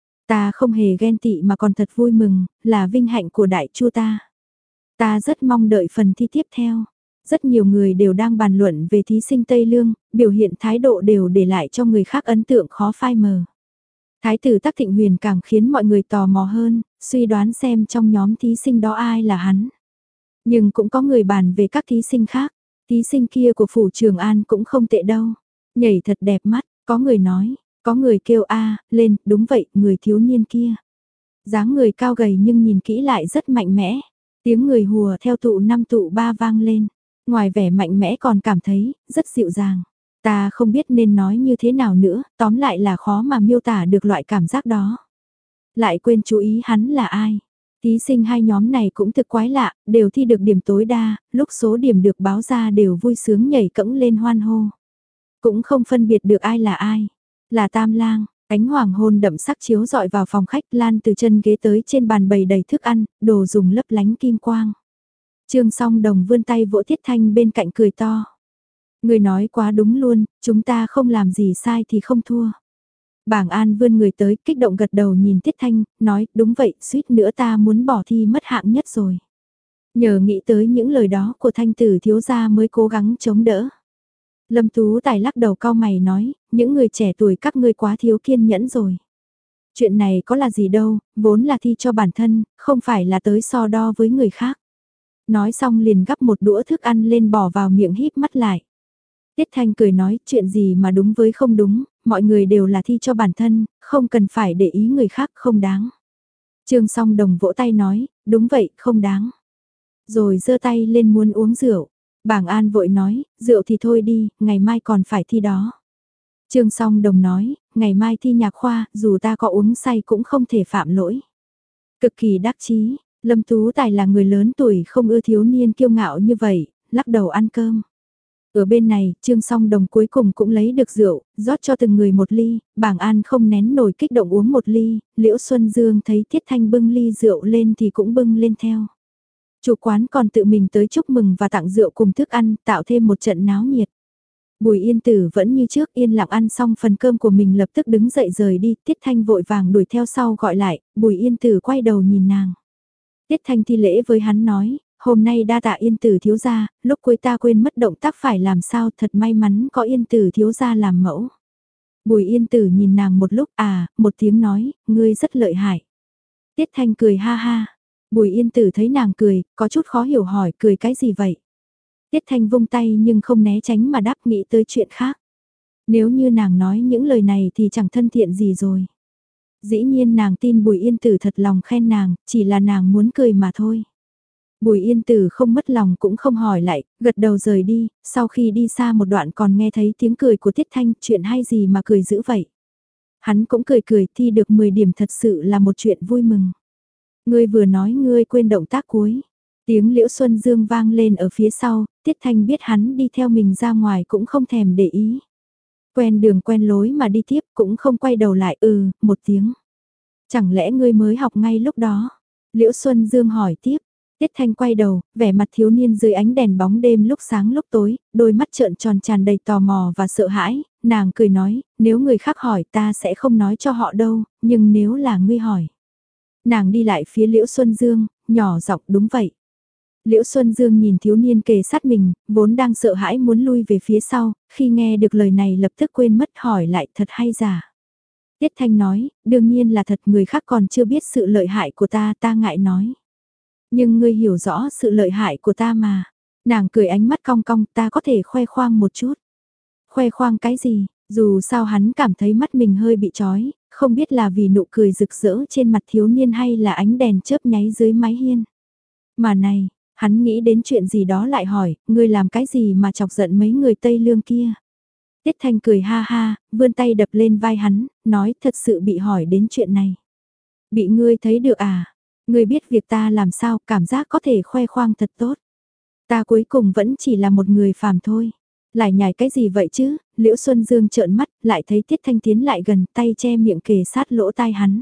Ta không hề ghen tị mà còn thật vui mừng, là vinh hạnh của đại chu ta. Ta rất mong đợi phần thi tiếp theo. Rất nhiều người đều đang bàn luận về thí sinh Tây Lương, biểu hiện thái độ đều để lại cho người khác ấn tượng khó phai mờ. Thái tử Tắc Thịnh Huyền càng khiến mọi người tò mò hơn, suy đoán xem trong nhóm thí sinh đó ai là hắn. Nhưng cũng có người bàn về các thí sinh khác, thí sinh kia của phủ Trường An cũng không tệ đâu. Nhảy thật đẹp mắt, có người nói, có người kêu a lên, đúng vậy, người thiếu niên kia. Dáng người cao gầy nhưng nhìn kỹ lại rất mạnh mẽ. Tiếng người hùa theo tụ năm tụ ba vang lên. Ngoài vẻ mạnh mẽ còn cảm thấy rất dịu dàng. Ta không biết nên nói như thế nào nữa, tóm lại là khó mà miêu tả được loại cảm giác đó. Lại quên chú ý hắn là ai. Thí sinh hai nhóm này cũng thực quái lạ, đều thi được điểm tối đa, lúc số điểm được báo ra đều vui sướng nhảy cẫng lên hoan hô. Cũng không phân biệt được ai là ai. Là Tam Lang, ánh hoàng hôn đậm sắc chiếu dọi vào phòng khách, lan từ chân ghế tới trên bàn bày đầy thức ăn, đồ dùng lấp lánh kim quang. Trương Song Đồng vươn tay vỗ Tiết Thanh bên cạnh cười to. Người nói quá đúng luôn, chúng ta không làm gì sai thì không thua. Bảng An vươn người tới, kích động gật đầu nhìn Tiết Thanh, nói, đúng vậy, suýt nữa ta muốn bỏ thi mất hạng nhất rồi. Nhờ nghĩ tới những lời đó của Thanh tử thiếu gia mới cố gắng chống đỡ. Lâm Tú Tài lắc đầu cau mày nói, những người trẻ tuổi các ngươi quá thiếu kiên nhẫn rồi. Chuyện này có là gì đâu, vốn là thi cho bản thân, không phải là tới so đo với người khác. Nói xong liền gắp một đũa thức ăn lên bỏ vào miệng híp mắt lại. Tiết Thanh cười nói, chuyện gì mà đúng với không đúng, mọi người đều là thi cho bản thân, không cần phải để ý người khác, không đáng. Trương Song Đồng vỗ tay nói, đúng vậy, không đáng. Rồi giơ tay lên muốn uống rượu. Bảng An vội nói, rượu thì thôi đi, ngày mai còn phải thi đó. Trương Song Đồng nói, ngày mai thi nhạc khoa, dù ta có uống say cũng không thể phạm lỗi. Cực kỳ đắc chí, Lâm Tú Tài là người lớn tuổi không ưa thiếu niên kiêu ngạo như vậy, lắc đầu ăn cơm. Ở bên này, Trương Song Đồng cuối cùng cũng lấy được rượu, rót cho từng người một ly, Bảng An không nén nổi kích động uống một ly, Liễu Xuân Dương thấy Tiết Thanh bưng ly rượu lên thì cũng bưng lên theo. Chủ quán còn tự mình tới chúc mừng và tặng rượu cùng thức ăn, tạo thêm một trận náo nhiệt. Bùi Yên Tử vẫn như trước yên lặng ăn xong phần cơm của mình lập tức đứng dậy rời đi, Tiết Thanh vội vàng đuổi theo sau gọi lại, Bùi Yên Tử quay đầu nhìn nàng. Tiết Thanh thi lễ với hắn nói, hôm nay đa tạ Yên Tử thiếu gia, lúc cuối ta quên mất động tác phải làm sao, thật may mắn có Yên Tử thiếu gia làm mẫu. Bùi Yên Tử nhìn nàng một lúc, à, một tiếng nói, ngươi rất lợi hại. Tiết Thanh cười ha ha. Bùi Yên Tử thấy nàng cười, có chút khó hiểu hỏi cười cái gì vậy. Tiết Thanh vung tay nhưng không né tránh mà đáp nghĩ tới chuyện khác. Nếu như nàng nói những lời này thì chẳng thân thiện gì rồi. Dĩ nhiên nàng tin Bùi Yên Tử thật lòng khen nàng, chỉ là nàng muốn cười mà thôi. Bùi Yên Tử không mất lòng cũng không hỏi lại, gật đầu rời đi, sau khi đi xa một đoạn còn nghe thấy tiếng cười của Tiết Thanh, chuyện hay gì mà cười dữ vậy. Hắn cũng cười cười, thi được mười điểm thật sự là một chuyện vui mừng. Ngươi vừa nói ngươi quên động tác cuối. Tiếng Liễu Xuân Dương vang lên ở phía sau, Tiết Thanh biết hắn đi theo mình ra ngoài cũng không thèm để ý. Quen đường quen lối mà đi tiếp cũng không quay đầu lại ừ, một tiếng. Chẳng lẽ ngươi mới học ngay lúc đó? Liễu Xuân Dương hỏi tiếp. Tiết Thanh quay đầu, vẻ mặt thiếu niên dưới ánh đèn bóng đêm lúc sáng lúc tối, đôi mắt trợn tròn tràn đầy tò mò và sợ hãi, nàng cười nói, nếu người khác hỏi ta sẽ không nói cho họ đâu, nhưng nếu là ngươi hỏi. Nàng đi lại phía Liễu Xuân Dương, nhỏ giọng đúng vậy. Liễu Xuân Dương nhìn thiếu niên kề sát mình, vốn đang sợ hãi muốn lui về phía sau, khi nghe được lời này lập tức quên mất hỏi lại thật hay giả. Tiết Thanh nói, đương nhiên là thật, người khác còn chưa biết sự lợi hại của ta, ta ngại nói. Nhưng ngươi hiểu rõ sự lợi hại của ta mà. Nàng cười ánh mắt cong cong, ta có thể khoe khoang một chút. Khoe khoang cái gì, dù sao hắn cảm thấy mắt mình hơi bị chói, không biết là vì nụ cười rực rỡ trên mặt thiếu niên hay là ánh đèn chớp nháy dưới mái hiên. Mà này, hắn nghĩ đến chuyện gì đó lại hỏi, ngươi làm cái gì mà chọc giận mấy người Tây Lương kia. Tiết Thanh cười ha ha, vươn tay đập lên vai hắn, nói thật sự bị hỏi đến chuyện này. Bị ngươi thấy được à? Ngươi biết việc ta làm sao, cảm giác có thể khoe khoang thật tốt. Ta cuối cùng vẫn chỉ là một người phàm thôi. Lại nhảy cái gì vậy chứ? Liễu Xuân Dương trợn mắt, lại thấy Tiết Thanh tiến lại gần, tay che miệng kề sát lỗ tai hắn.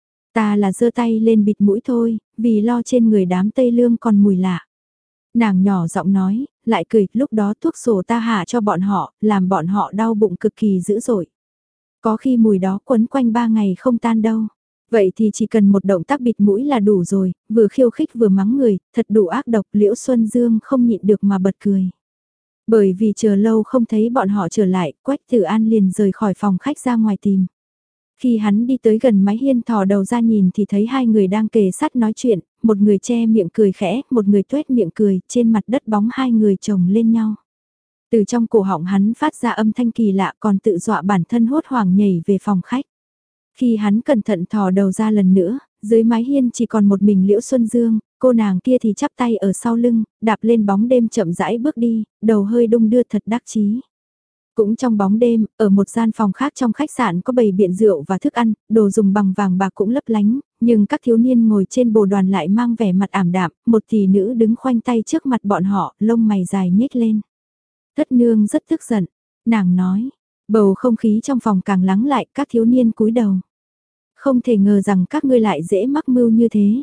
Ta là giơ tay lên bịt mũi thôi, vì lo trên người đám Tây Lương còn mùi lạ. Nàng nhỏ giọng nói, lại cười, lúc đó thuốc sổ ta hạ cho bọn họ, làm bọn họ đau bụng cực kỳ dữ dội. Có khi mùi đó quấn quanh ba ngày không tan đâu. Vậy thì chỉ cần một động tác bịt mũi là đủ rồi, vừa khiêu khích vừa mắng người, thật đủ ác độc. Liễu Xuân Dương không nhịn được mà bật cười. Bởi vì chờ lâu không thấy bọn họ trở lại, Quách Tử An liền rời khỏi phòng khách ra ngoài tìm. Khi hắn đi tới gần mái hiên thò đầu ra nhìn thì thấy hai người đang kề sát nói chuyện, một người che miệng cười khẽ, một người tuét miệng cười, trên mặt đất bóng hai người chồng lên nhau. Từ trong cổ họng hắn phát ra âm thanh kỳ lạ còn tự dọa bản thân hốt hoảng nhảy về phòng khách. Khi hắn cẩn thận thò đầu ra lần nữa, dưới mái hiên chỉ còn một mình Liễu Xuân Dương, cô nàng kia thì chắp tay ở sau lưng, đạp lên bóng đêm chậm rãi bước đi, đầu hơi đung đưa thật đắc chí. Cũng trong bóng đêm, ở một gian phòng khác trong khách sạn có bày biện rượu và thức ăn, đồ dùng bằng vàng bạc cũng lấp lánh, nhưng các thiếu niên ngồi trên bồ đoàn lại mang vẻ mặt ảm đạm, một tỷ nữ đứng khoanh tay trước mặt bọn họ, lông mày dài nhếch lên. Thất nương rất tức giận, nàng nói, bầu không khí trong phòng càng lắng lại, các thiếu niên cúi đầu. Không thể ngờ rằng các ngươi lại dễ mắc mưu như thế.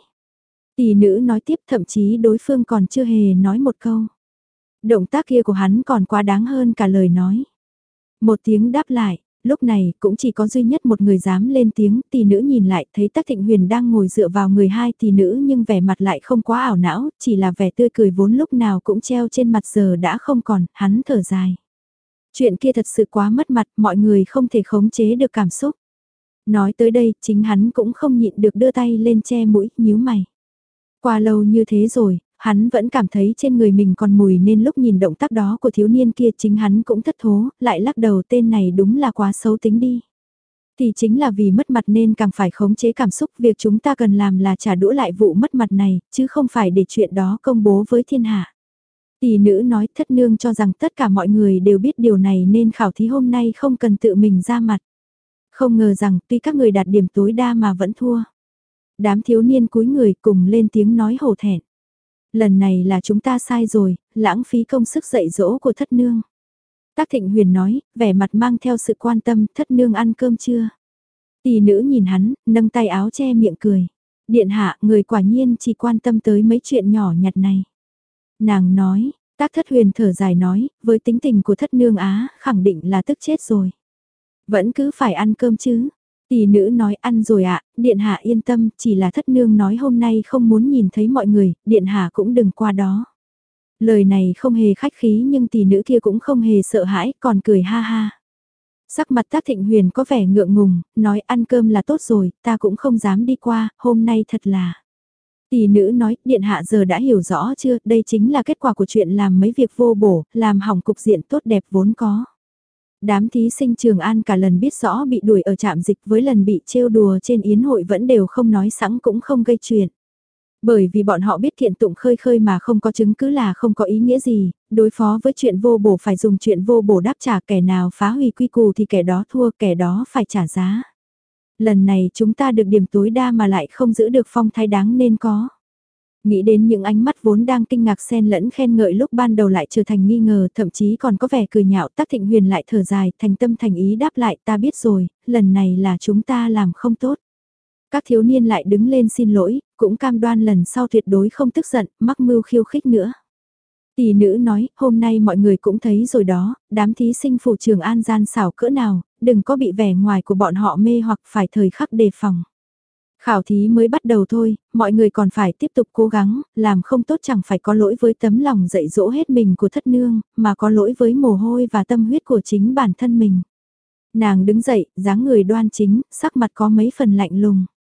Tỷ nữ nói tiếp, thậm chí đối phương còn chưa hề nói một câu. Động tác kia của hắn còn quá đáng hơn cả lời nói. Một tiếng đáp lại, lúc này cũng chỉ có duy nhất một người dám lên tiếng, tỷ nữ nhìn lại thấy Tắc Thịnh Huyền đang ngồi dựa vào người hai tỷ nữ nhưng vẻ mặt lại không quá ảo não, chỉ là vẻ tươi cười vốn lúc nào cũng treo trên mặt giờ đã không còn, hắn thở dài. Chuyện kia thật sự quá mất mặt, mọi người không thể khống chế được cảm xúc. Nói tới đây, chính hắn cũng không nhịn được đưa tay lên che mũi, nhíu mày. Qua lâu như thế rồi, hắn vẫn cảm thấy trên người mình còn mùi nên lúc nhìn động tác đó của thiếu niên kia chính hắn cũng thất thố, lại lắc đầu tên này đúng là quá xấu tính đi. Thì chính là vì mất mặt nên càng phải khống chế cảm xúc, việc chúng ta cần làm là trả đũa lại vụ mất mặt này, chứ không phải để chuyện đó công bố với thiên hạ. Tỷ nữ nói thất nương cho rằng tất cả mọi người đều biết điều này nên khảo thí hôm nay không cần tự mình ra mặt. Không ngờ rằng tuy các người đạt điểm tối đa mà vẫn thua. Đám thiếu niên cúi người cùng lên tiếng nói hổ thẹn. Lần này là chúng ta sai rồi, lãng phí công sức dạy dỗ của thất nương. Tắc Thịnh Huyền nói, vẻ mặt mang theo sự quan tâm, thất nương ăn cơm chưa? Tỷ nữ nhìn hắn, nâng tay áo che miệng cười. Điện hạ, người quả nhiên chỉ quan tâm tới mấy chuyện nhỏ nhặt này. Nàng nói, Tắc Thất Huyền thở dài nói, với tính tình của thất nương á, khẳng định là tức chết rồi. Vẫn cứ phải ăn cơm chứ. Tỷ nữ nói ăn rồi ạ, điện hạ yên tâm, chỉ là thất nương nói hôm nay không muốn nhìn thấy mọi người, điện hạ cũng đừng qua đó. Lời này không hề khách khí nhưng tỷ nữ kia cũng không hề sợ hãi, còn cười ha ha. Sắc mặt Tắc Thịnh Huyền có vẻ ngượng ngùng, nói ăn cơm là tốt rồi, ta cũng không dám đi qua, hôm nay thật là. Tỷ nữ nói, điện hạ giờ đã hiểu rõ chưa, đây chính là kết quả của chuyện làm mấy việc vô bổ, làm hỏng cục diện tốt đẹp vốn có. Đám thí sinh Trường An cả lần biết rõ bị đuổi ở trạm dịch với lần bị trêu đùa trên yến hội vẫn đều không nói sẵn cũng không gây chuyện. Bởi vì bọn họ biết kiện tụng khơi khơi mà không có chứng cứ là không có ý nghĩa gì, đối phó với chuyện vô bổ phải dùng chuyện vô bổ đáp trả, kẻ nào phá hủy quy củ thì kẻ đó thua, kẻ đó phải trả giá. Lần này chúng ta được điểm tối đa mà lại không giữ được phong thái đáng nên có. Nghĩ đến những ánh mắt vốn đang kinh ngạc xen lẫn khen ngợi lúc ban đầu lại trở thành nghi ngờ, thậm chí còn có vẻ cười nhạo. Tắc Thịnh Huyền lại thở dài, thành tâm thành ý đáp lại, ta biết rồi, lần này là chúng ta làm không tốt. Các thiếu niên lại đứng lên xin lỗi, cũng cam đoan lần sau tuyệt đối không tức giận, mắc mưu khiêu khích nữa. Tỷ nữ nói, hôm nay mọi người cũng thấy rồi đó, đám thí sinh phủ Trường An gian xảo cỡ nào, đừng có bị vẻ ngoài của bọn họ mê hoặc phải thời khắc đề phòng. Khảo thí mới bắt đầu thôi, mọi người còn phải tiếp tục cố gắng, làm không tốt chẳng phải có lỗi với tấm lòng dạy dỗ hết mình của thất nương, mà có lỗi với mồ hôi và tâm huyết của chính bản thân mình. Nàng đứng dậy, dáng người đoan chính, sắc mặt có mấy phần lạnh lùng.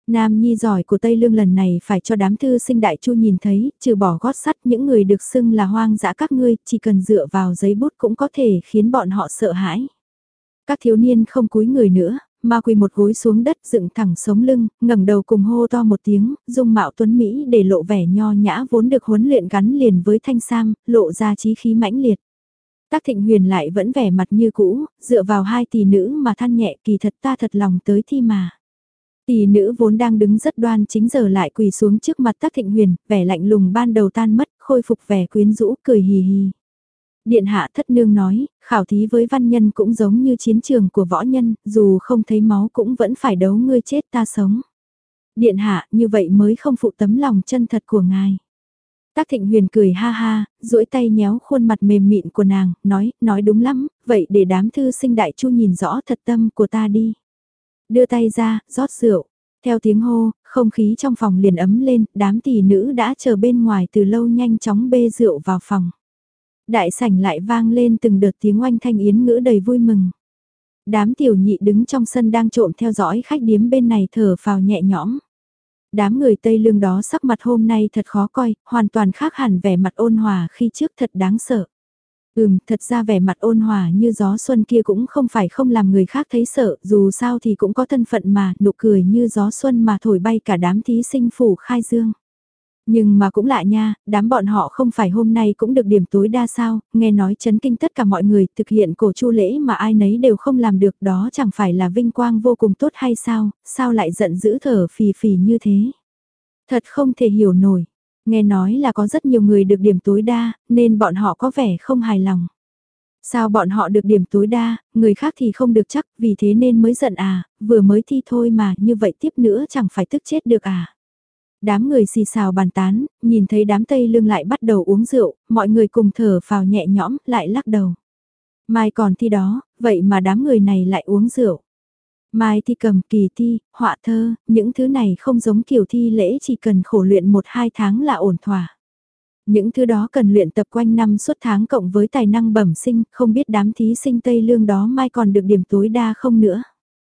Nam nhi giỏi của Tây Lương lần này phải cho đám thư sinh đại chu nhìn thấy, trừ bỏ gót sắt những người được xưng là hoang dã các ngươi, chỉ cần dựa vào giấy bút cũng có thể khiến bọn họ sợ hãi. Các thiếu niên không cúi người nữa, mà quỳ một gối xuống đất dựng thẳng sống lưng, ngẩng đầu cùng hô to một tiếng, dung mạo tuấn Mỹ để lộ vẻ nho nhã vốn được huấn luyện gắn liền với thanh sam, lộ ra chí khí mãnh liệt. Tác Thịnh Huyền lại vẫn vẻ mặt như cũ, dựa vào hai tỷ nữ mà than nhẹ kỳ thật ta thật lòng tới thi mà. Tỷ nữ vốn đang đứng rất đoan chính giờ lại quỳ xuống trước mặt Tác Thịnh Huyền, vẻ lạnh lùng ban đầu tan mất, khôi phục vẻ quyến rũ, cười hì hì. Điện hạ thất nương nói, khảo thí với văn nhân cũng giống như chiến trường của võ nhân, dù không thấy máu cũng vẫn phải đấu ngươi chết ta sống. Điện hạ, như vậy mới không phụ tấm lòng chân thật của ngài. Tác Thịnh Huyền cười ha ha, duỗi tay nhéo khuôn mặt mềm mịn của nàng, nói, nói đúng lắm, vậy để đám thư sinh đại chu nhìn rõ thật tâm của ta đi. Đưa tay ra, rót rượu. Theo tiếng hô, không khí trong phòng liền ấm lên, đám tỷ nữ đã chờ bên ngoài từ lâu nhanh chóng bê rượu vào phòng. Đại sảnh lại vang lên từng đợt tiếng oanh thanh yến ngữ đầy vui mừng. Đám tiểu nhị đứng trong sân đang trộm theo dõi khách điếm bên này thở phào nhẹ nhõm. Đám người Tây Lương đó sắc mặt hôm nay thật khó coi, hoàn toàn khác hẳn vẻ mặt ôn hòa khi trước thật đáng sợ. Ừm, thật ra vẻ mặt ôn hòa như gió xuân kia cũng không phải không làm người khác thấy sợ, dù sao thì cũng có thân phận mà, nụ cười như gió xuân mà thổi bay cả đám thí sinh phủ khai dương. Nhưng mà cũng lạ nha, đám bọn họ không phải hôm nay cũng được điểm tối đa sao, nghe nói chấn kinh tất cả mọi người, thực hiện cổ chu lễ mà ai nấy đều không làm được, đó chẳng phải là vinh quang vô cùng tốt hay sao, sao lại giận dữ thở phì phì như thế. Thật không thể hiểu nổi, nghe nói là có rất nhiều người được điểm tối đa, nên bọn họ có vẻ không hài lòng. Sao bọn họ được điểm tối đa, người khác thì không được chắc, vì thế nên mới giận à, vừa mới thi thôi mà, như vậy tiếp nữa chẳng phải tức chết được à. Đám người xì xào bàn tán, nhìn thấy đám Tây Lương lại bắt đầu uống rượu, mọi người cùng thở phào nhẹ nhõm, lại lắc đầu. Mai còn thi đó, vậy mà đám người này lại uống rượu. Mai thi cầm, kỳ thi, họa thơ, những thứ này không giống kiểu thi lễ chỉ cần khổ luyện một hai tháng là ổn thỏa. Những thứ đó cần luyện tập quanh năm suốt tháng cộng với tài năng bẩm sinh, không biết đám thí sinh Tây Lương đó mai còn được điểm tối đa không nữa.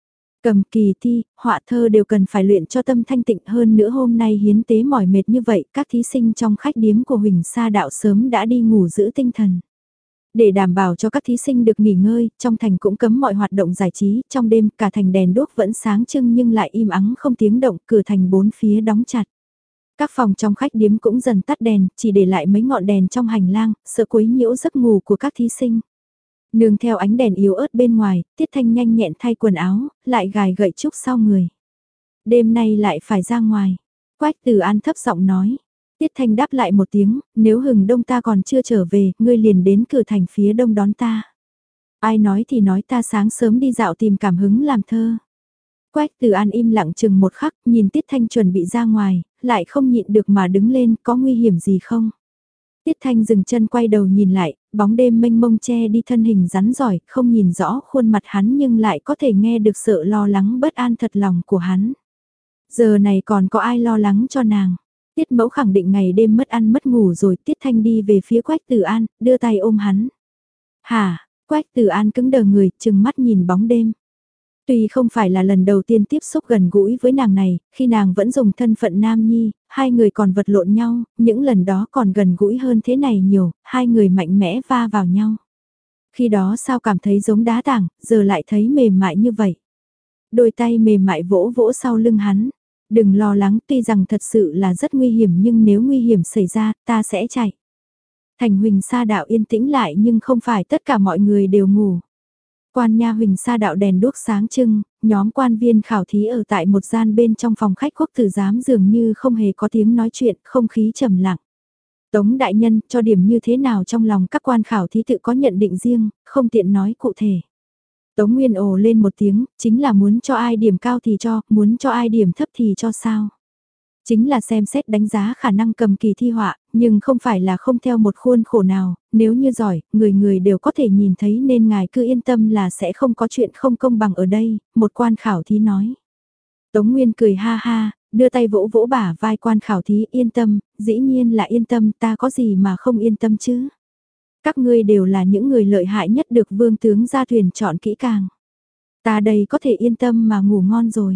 Cầm kỳ thi, họa thơ đều cần phải luyện cho tâm thanh tịnh hơn nữa hôm nay hiến tế mỏi mệt như vậy, các thí sinh trong khách điếm của Huỳnh Sa Đạo sớm đã đi ngủ giữ tinh thần. Để đảm bảo cho các thí sinh được nghỉ ngơi, trong thành cũng cấm mọi hoạt động giải trí, trong đêm cả thành đèn đuốc vẫn sáng trưng nhưng lại im ắng không tiếng động, cửa thành bốn phía đóng chặt. Các phòng trong khách điếm cũng dần tắt đèn, chỉ để lại mấy ngọn đèn trong hành lang, sợ quấy nhiễu giấc ngủ của các thí sinh. Nương theo ánh đèn yếu ớt bên ngoài, Tiết Thanh nhanh nhẹn thay quần áo, lại gài gậy trúc sau người. Đêm nay lại phải ra ngoài. Quách Từ An thấp giọng nói. Tiết Thanh đáp lại một tiếng, nếu Hừng Đông ta còn chưa trở về, ngươi liền đến cửa thành phía đông đón ta. Ai nói thì nói ta sáng sớm đi dạo tìm cảm hứng làm thơ. Quách Từ An im lặng chừng một khắc, nhìn Tiết Thanh chuẩn bị ra ngoài, lại không nhịn được mà đứng lên, có nguy hiểm gì không? Tiết Thanh dừng chân quay đầu nhìn lại, bóng đêm mênh mông che đi thân hình rắn giỏi, không nhìn rõ khuôn mặt hắn nhưng lại có thể nghe được sự lo lắng bất an thật lòng của hắn. Giờ này còn có ai lo lắng cho nàng? Tiết Mẫu khẳng định ngày đêm mất ăn mất ngủ rồi, Tiết Thanh đi về phía Quách Từ An, đưa tay ôm hắn. Hả? Quách Từ An cứng đờ người, chừng mắt nhìn bóng đêm. Tuy không phải là lần đầu tiên tiếp xúc gần gũi với nàng này, khi nàng vẫn dùng thân phận nam nhi, hai người còn vật lộn nhau, những lần đó còn gần gũi hơn thế này nhiều, hai người mạnh mẽ va vào nhau. Khi đó sao cảm thấy giống đá tảng, giờ lại thấy mềm mại như vậy. Đôi tay mềm mại vỗ vỗ sau lưng hắn. Đừng lo lắng, tuy rằng thật sự là rất nguy hiểm nhưng nếu nguy hiểm xảy ra, ta sẽ chạy. Thành Huỳnh Sa Đạo yên tĩnh lại nhưng không phải tất cả mọi người đều ngủ. Quan nha Huỳnh Sa Đạo đèn đuốc sáng trưng, nhóm quan viên khảo thí ở tại một gian bên trong phòng khách quốc tử giám dường như không hề có tiếng nói chuyện, không khí trầm lặng. Tống đại nhân cho điểm như thế nào trong lòng các quan khảo thí tự có nhận định riêng, không tiện nói cụ thể. Tống Nguyên ồ lên một tiếng, chính là muốn cho ai điểm cao thì cho, muốn cho ai điểm thấp thì cho sao. Chính là xem xét đánh giá khả năng cầm kỳ thi họa, nhưng không phải là không theo một khuôn khổ nào, nếu như giỏi, người người đều có thể nhìn thấy nên ngài cứ yên tâm là sẽ không có chuyện không công bằng ở đây, một quan khảo thí nói. Tống Nguyên cười ha ha, đưa tay vỗ vỗ bả vai quan khảo thí yên tâm, dĩ nhiên là yên tâm ta có gì mà không yên tâm chứ. Các ngươi đều là những người lợi hại nhất được vương tướng gia thuyền chọn kỹ càng. Ta đây có thể yên tâm mà ngủ ngon rồi.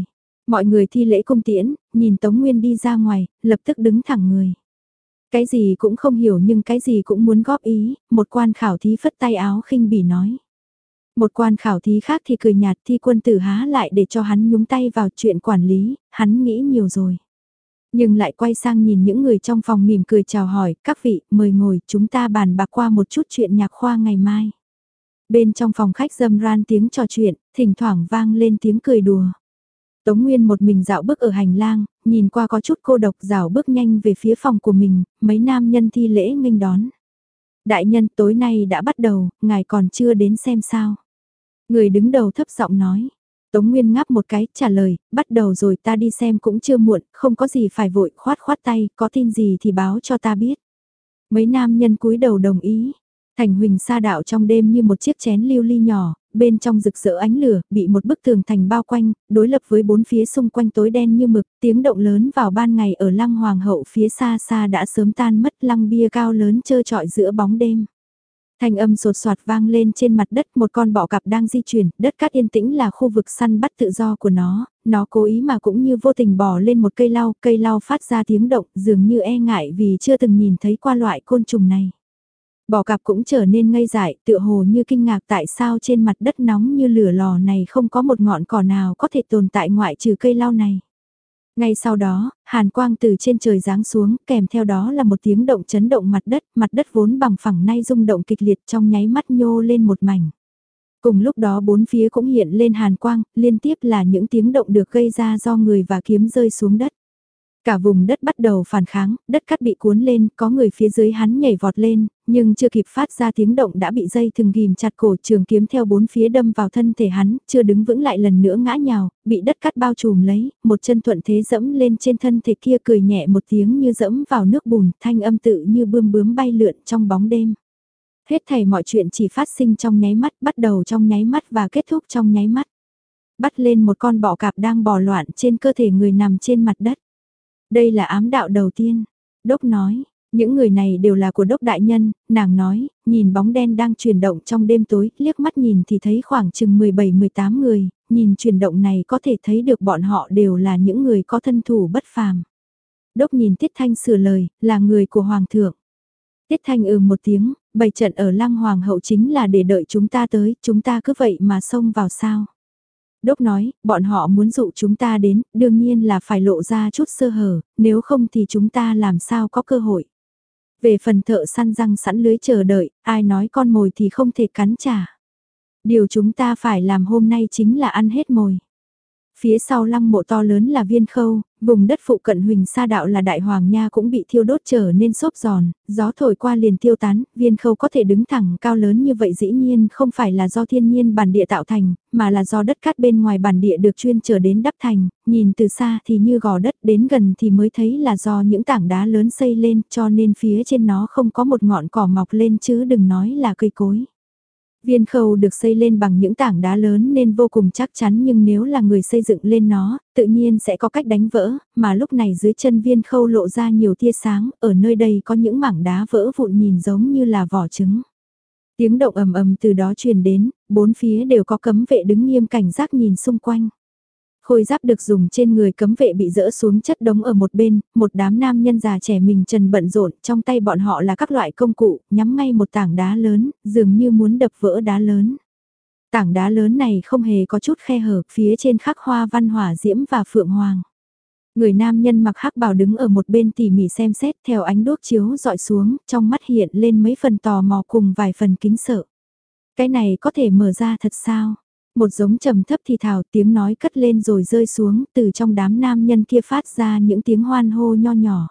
Mọi người thi lễ cung tiễn, nhìn Tống Nguyên đi ra ngoài, lập tức đứng thẳng người. Cái gì cũng không hiểu nhưng cái gì cũng muốn góp ý, một quan khảo thí phất tay áo khinh bỉ nói. Một quan khảo thí khác thì cười nhạt, Thi Quân Tử há lại để cho hắn nhúng tay vào chuyện quản lý, hắn nghĩ nhiều rồi. Nhưng lại quay sang nhìn những người trong phòng mỉm cười chào hỏi, các vị, mời ngồi, chúng ta bàn bạc qua một chút chuyện nhạc khoa ngày mai. Bên trong phòng khách râm ran tiếng trò chuyện, thỉnh thoảng vang lên tiếng cười đùa. Tống Nguyên một mình dạo bước ở hành lang, nhìn qua có chút cô độc, dạo bước nhanh về phía phòng của mình, mấy nam nhân thi lễ nghênh đón. Đại nhân, tối nay đã bắt đầu, ngài còn chưa đến xem sao. Người đứng đầu thấp giọng nói. Tống Nguyên ngáp một cái, trả lời, bắt đầu rồi, ta đi xem cũng chưa muộn, không có gì phải vội, khoát khoát tay, có tin gì thì báo cho ta biết. Mấy nam nhân cúi đầu đồng ý. Thành Huỳnh sa đạo trong đêm như một chiếc chén lưu ly nhỏ, bên trong rực rỡ ánh lửa, bị một bức tường thành bao quanh, đối lập với bốn phía xung quanh tối đen như mực, tiếng động lớn vào ban ngày ở lăng hoàng hậu phía xa xa đã sớm tan mất, lăng bia cao lớn trơ trọi giữa bóng đêm. Thanh âm sột soạt vang lên trên mặt đất, một con bọ cạp đang di chuyển, đất cát yên tĩnh là khu vực săn bắt tự do của nó, nó cố ý mà cũng như vô tình bò lên một cây lau, cây lau phát ra tiếng động, dường như e ngại vì chưa từng nhìn thấy qua loại côn trùng này. Bò cạp cũng trở nên ngây dại, tựa hồ như kinh ngạc tại sao trên mặt đất nóng như lửa lò này không có một ngọn cỏ nào có thể tồn tại ngoại trừ cây lau này. Ngay sau đó, hàn quang từ trên trời giáng xuống, kèm theo đó là một tiếng động chấn động mặt đất, mặt đất vốn bằng phẳng nay rung động kịch liệt trong nháy mắt nhô lên một mảnh. Cùng lúc đó bốn phía cũng hiện lên hàn quang, liên tiếp là những tiếng động được gây ra do người và kiếm rơi xuống đất. Cả vùng đất bắt đầu phản kháng, đất cát bị cuốn lên, có người phía dưới hắn nhảy vọt lên, nhưng chưa kịp phát ra tiếng động đã bị dây thừng ghim chặt cổ, trường kiếm theo bốn phía đâm vào thân thể hắn, chưa đứng vững lại lần nữa ngã nhào, bị đất cát bao trùm lấy, một chân thuận thế dẫm lên trên thân thể kia, cười nhẹ một tiếng như dẫm vào nước bùn, thanh âm tự như bươm bướm bay lượn trong bóng đêm. Hết thảy mọi chuyện chỉ phát sinh trong nháy mắt, bắt đầu trong nháy mắt và kết thúc trong nháy mắt. Bắt lên một con bọ cạp đang bò loạn trên cơ thể người nằm trên mặt đất. Đây là ám đạo đầu tiên. Đốc nói, những người này đều là của đốc đại nhân, nàng nói, nhìn bóng đen đang chuyển động trong đêm tối, liếc mắt nhìn thì thấy khoảng chừng mười bảy mười tám người, nhìn chuyển động này có thể thấy được bọn họ đều là những người có thân thủ bất phàm. Đốc nhìn Tiết Thanh sửa lời, là người của Hoàng thượng. Tiết Thanh ừ một tiếng, bày trận ở lăng Hoàng hậu chính là để đợi chúng ta tới, chúng ta cứ vậy mà xông vào sao. Đốc nói, bọn họ muốn dụ chúng ta đến, đương nhiên là phải lộ ra chút sơ hở, nếu không thì chúng ta làm sao có cơ hội. Về phần thợ săn răng sẵn lưới chờ đợi, ai nói con mồi thì không thể cắn trả. Điều chúng ta phải làm hôm nay chính là ăn hết mồi. Phía sau lăng mộ to lớn là Viên Khâu, vùng đất phụ cận Huỳnh Sa Đạo là Đại Hoàng Nha cũng bị thiêu đốt trở nên xốp giòn, gió thổi qua liền tiêu tán, Viên Khâu có thể đứng thẳng cao lớn như vậy dĩ nhiên không phải là do thiên nhiên bản địa tạo thành, mà là do đất cát bên ngoài bản địa được chuyên trở đến đắp thành, nhìn từ xa thì như gò đất, đến gần thì mới thấy là do những tảng đá lớn xây lên, cho nên phía trên nó không có một ngọn cỏ mọc lên chứ đừng nói là cây cối. Viên Khâu được xây lên bằng những tảng đá lớn nên vô cùng chắc chắn, nhưng nếu là người xây dựng lên nó, tự nhiên sẽ có cách đánh vỡ, mà lúc này dưới chân Viên Khâu lộ ra nhiều tia sáng, ở nơi đây có những mảng đá vỡ vụn nhìn giống như là vỏ trứng. Tiếng động ầm ầm từ đó truyền đến, bốn phía đều có cấm vệ đứng nghiêm cảnh giác nhìn xung quanh. Khôi giáp được dùng trên người cấm vệ bị dỡ xuống chất đống ở một bên, một đám nam nhân già trẻ mình trần bận rộn, trong tay bọn họ là các loại công cụ, nhắm ngay một tảng đá lớn, dường như muốn đập vỡ đá lớn. Tảng đá lớn này không hề có chút khe hở, phía trên khắc hoa văn hỏa diễm và phượng hoàng. Người nam nhân mặc hắc bào đứng ở một bên tỉ mỉ xem xét, theo ánh đuốc chiếu dọi xuống, trong mắt hiện lên mấy phần tò mò cùng vài phần kính sợ. Cái này có thể mở ra thật sao? Một giống trầm thấp thì thào, tiếng nói cất lên rồi rơi xuống, từ trong đám nam nhân kia phát ra những tiếng hoan hô nho nhỏ.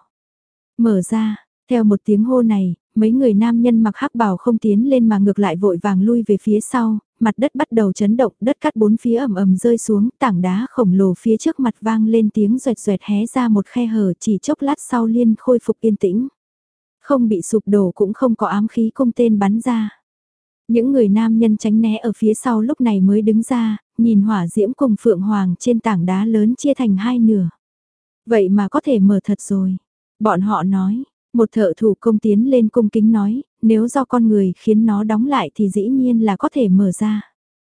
Mở ra, theo một tiếng hô này, mấy người nam nhân mặc hắc bào không tiến lên mà ngược lại vội vàng lui về phía sau, mặt đất bắt đầu chấn động, đất cát bốn phía ầm ầm rơi xuống, tảng đá khổng lồ phía trước mặt vang lên tiếng xoẹt xoẹt hé ra một khe hở, chỉ chốc lát sau liên khôi phục yên tĩnh. Không bị sụp đổ cũng không có ám khí cung tên bắn ra. Những người nam nhân tránh né ở phía sau lúc này mới đứng ra, nhìn hỏa diễm cùng phượng hoàng trên tảng đá lớn chia thành hai nửa. Vậy mà có thể mở thật rồi. Bọn họ nói, một thợ thủ công tiến lên cung kính nói, nếu do con người khiến nó đóng lại thì dĩ nhiên là có thể mở ra.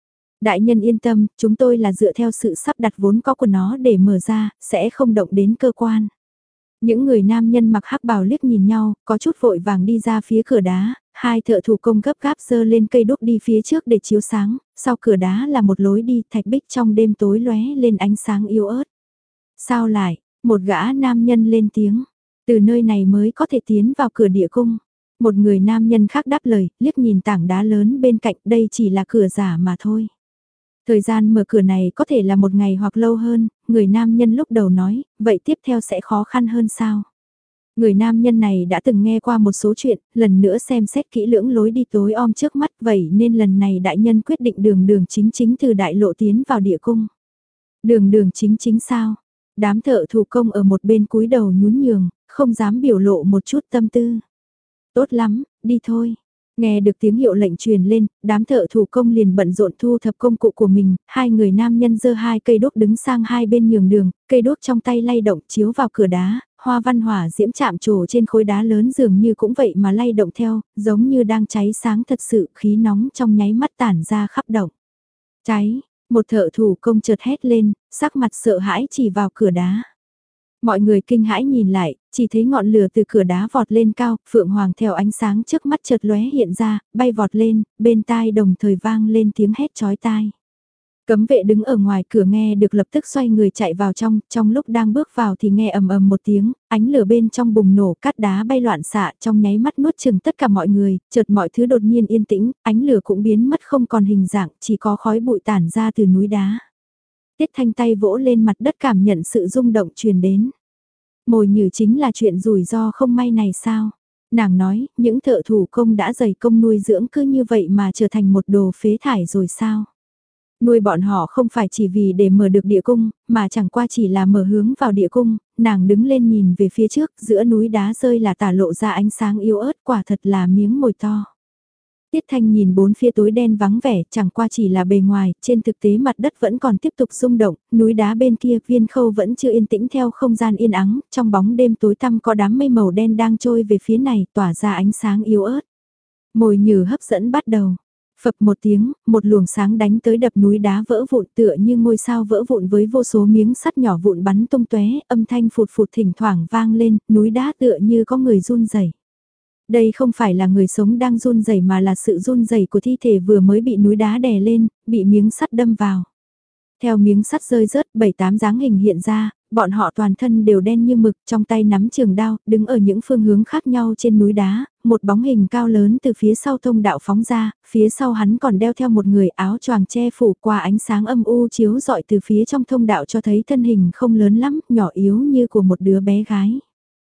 Đại nhân yên tâm, chúng tôi là dựa theo sự sắp đặt vốn có của nó để mở ra, sẽ không động đến cơ quan. Những người nam nhân mặc hắc bào liếc nhìn nhau, có chút vội vàng đi ra phía cửa đá, hai thợ thủ công gấp gáp giơ lên cây đúc đi phía trước để chiếu sáng, sau cửa đá là một lối đi thạch bích trong đêm tối lóe lên ánh sáng yếu ớt. Sao lại, một gã nam nhân lên tiếng, từ nơi này mới có thể tiến vào cửa địa cung. Một người nam nhân khác đáp lời, liếc nhìn tảng đá lớn bên cạnh, đây chỉ là cửa giả mà thôi. Thời gian mở cửa này có thể là một ngày hoặc lâu hơn, người nam nhân lúc đầu nói, vậy tiếp theo sẽ khó khăn hơn sao? Người nam nhân này đã từng nghe qua một số chuyện, lần nữa xem xét kỹ lưỡng lối đi tối om trước mắt, vậy nên lần này đại nhân quyết định đường đường chính chính từ đại lộ tiến vào địa cung. Đường đường chính chính sao? Đám thợ thủ công ở một bên cúi đầu nhún nhường, không dám biểu lộ một chút tâm tư. Tốt lắm, đi thôi. Nghe được tiếng hiệu lệnh truyền lên, đám thợ thủ công liền bận rộn thu thập công cụ của mình, hai người nam nhân giơ hai cây đốt đứng sang hai bên nhường đường, cây đốt trong tay lay động chiếu vào cửa đá, hoa văn hỏa diễm chạm trổ trên khối đá lớn dường như cũng vậy mà lay động theo, giống như đang cháy sáng thật sự, khí nóng trong nháy mắt tản ra khắp động. Cháy, một thợ thủ công chợt hét lên, sắc mặt sợ hãi chỉ vào cửa đá. Mọi người kinh hãi nhìn lại, chỉ thấy ngọn lửa từ cửa đá vọt lên cao, phượng hoàng theo ánh sáng trước mắt chợt lóe hiện ra, bay vọt lên, bên tai đồng thời vang lên tiếng hét chói tai. Cấm vệ đứng ở ngoài cửa nghe được lập tức xoay người chạy vào trong, trong lúc đang bước vào thì nghe ầm ầm một tiếng, ánh lửa bên trong bùng nổ, cát đá bay loạn xạ, trong nháy mắt nuốt chửng tất cả mọi người, chợt mọi thứ đột nhiên yên tĩnh, ánh lửa cũng biến mất không còn hình dạng, chỉ có khói bụi tản ra từ núi đá. Tiết Thanh tay vỗ lên mặt đất cảm nhận sự rung động truyền đến. Mồi nhử chính là chuyện rủi ro không may này sao? Nàng nói, những thợ thủ công đã dày công nuôi dưỡng cứ như vậy mà trở thành một đồ phế thải rồi sao? Nuôi bọn họ không phải chỉ vì để mở được địa cung, mà chẳng qua chỉ là mở hướng vào địa cung, nàng đứng lên nhìn về phía trước, giữa núi đá rơi là tả lộ ra ánh sáng yếu ớt, quả thật là miếng mồi to. Tiết Thanh nhìn bốn phía tối đen vắng vẻ, chẳng qua chỉ là bề ngoài, trên thực tế mặt đất vẫn còn tiếp tục rung động, núi đá bên kia Viên Khâu vẫn chưa yên tĩnh theo không gian yên ắng, trong bóng đêm tối tăm có đám mây màu đen đang trôi về phía này, tỏa ra ánh sáng yếu ớt. Mồi nhử hấp dẫn bắt đầu. Phập một tiếng, một luồng sáng đánh tới đập núi đá vỡ vụn tựa như ngôi sao vỡ vụn với vô số miếng sắt nhỏ vụn bắn tung tóe, âm thanh phụt phụt thỉnh thoảng vang lên, núi đá tựa như có người run rẩy. Đây không phải là người sống đang run rẩy mà là sự run rẩy của thi thể vừa mới bị núi đá đè lên, bị miếng sắt đâm vào. Theo miếng sắt rơi rớt, bảy tám dáng hình hiện ra, bọn họ toàn thân đều đen như mực, trong tay nắm trường đao, đứng ở những phương hướng khác nhau trên núi đá, một bóng hình cao lớn từ phía sau thông đạo phóng ra, phía sau hắn còn đeo theo một người áo choàng che phủ, qua ánh sáng âm u chiếu rọi từ phía trong thông đạo cho thấy thân hình không lớn lắm, nhỏ yếu như của một đứa bé gái.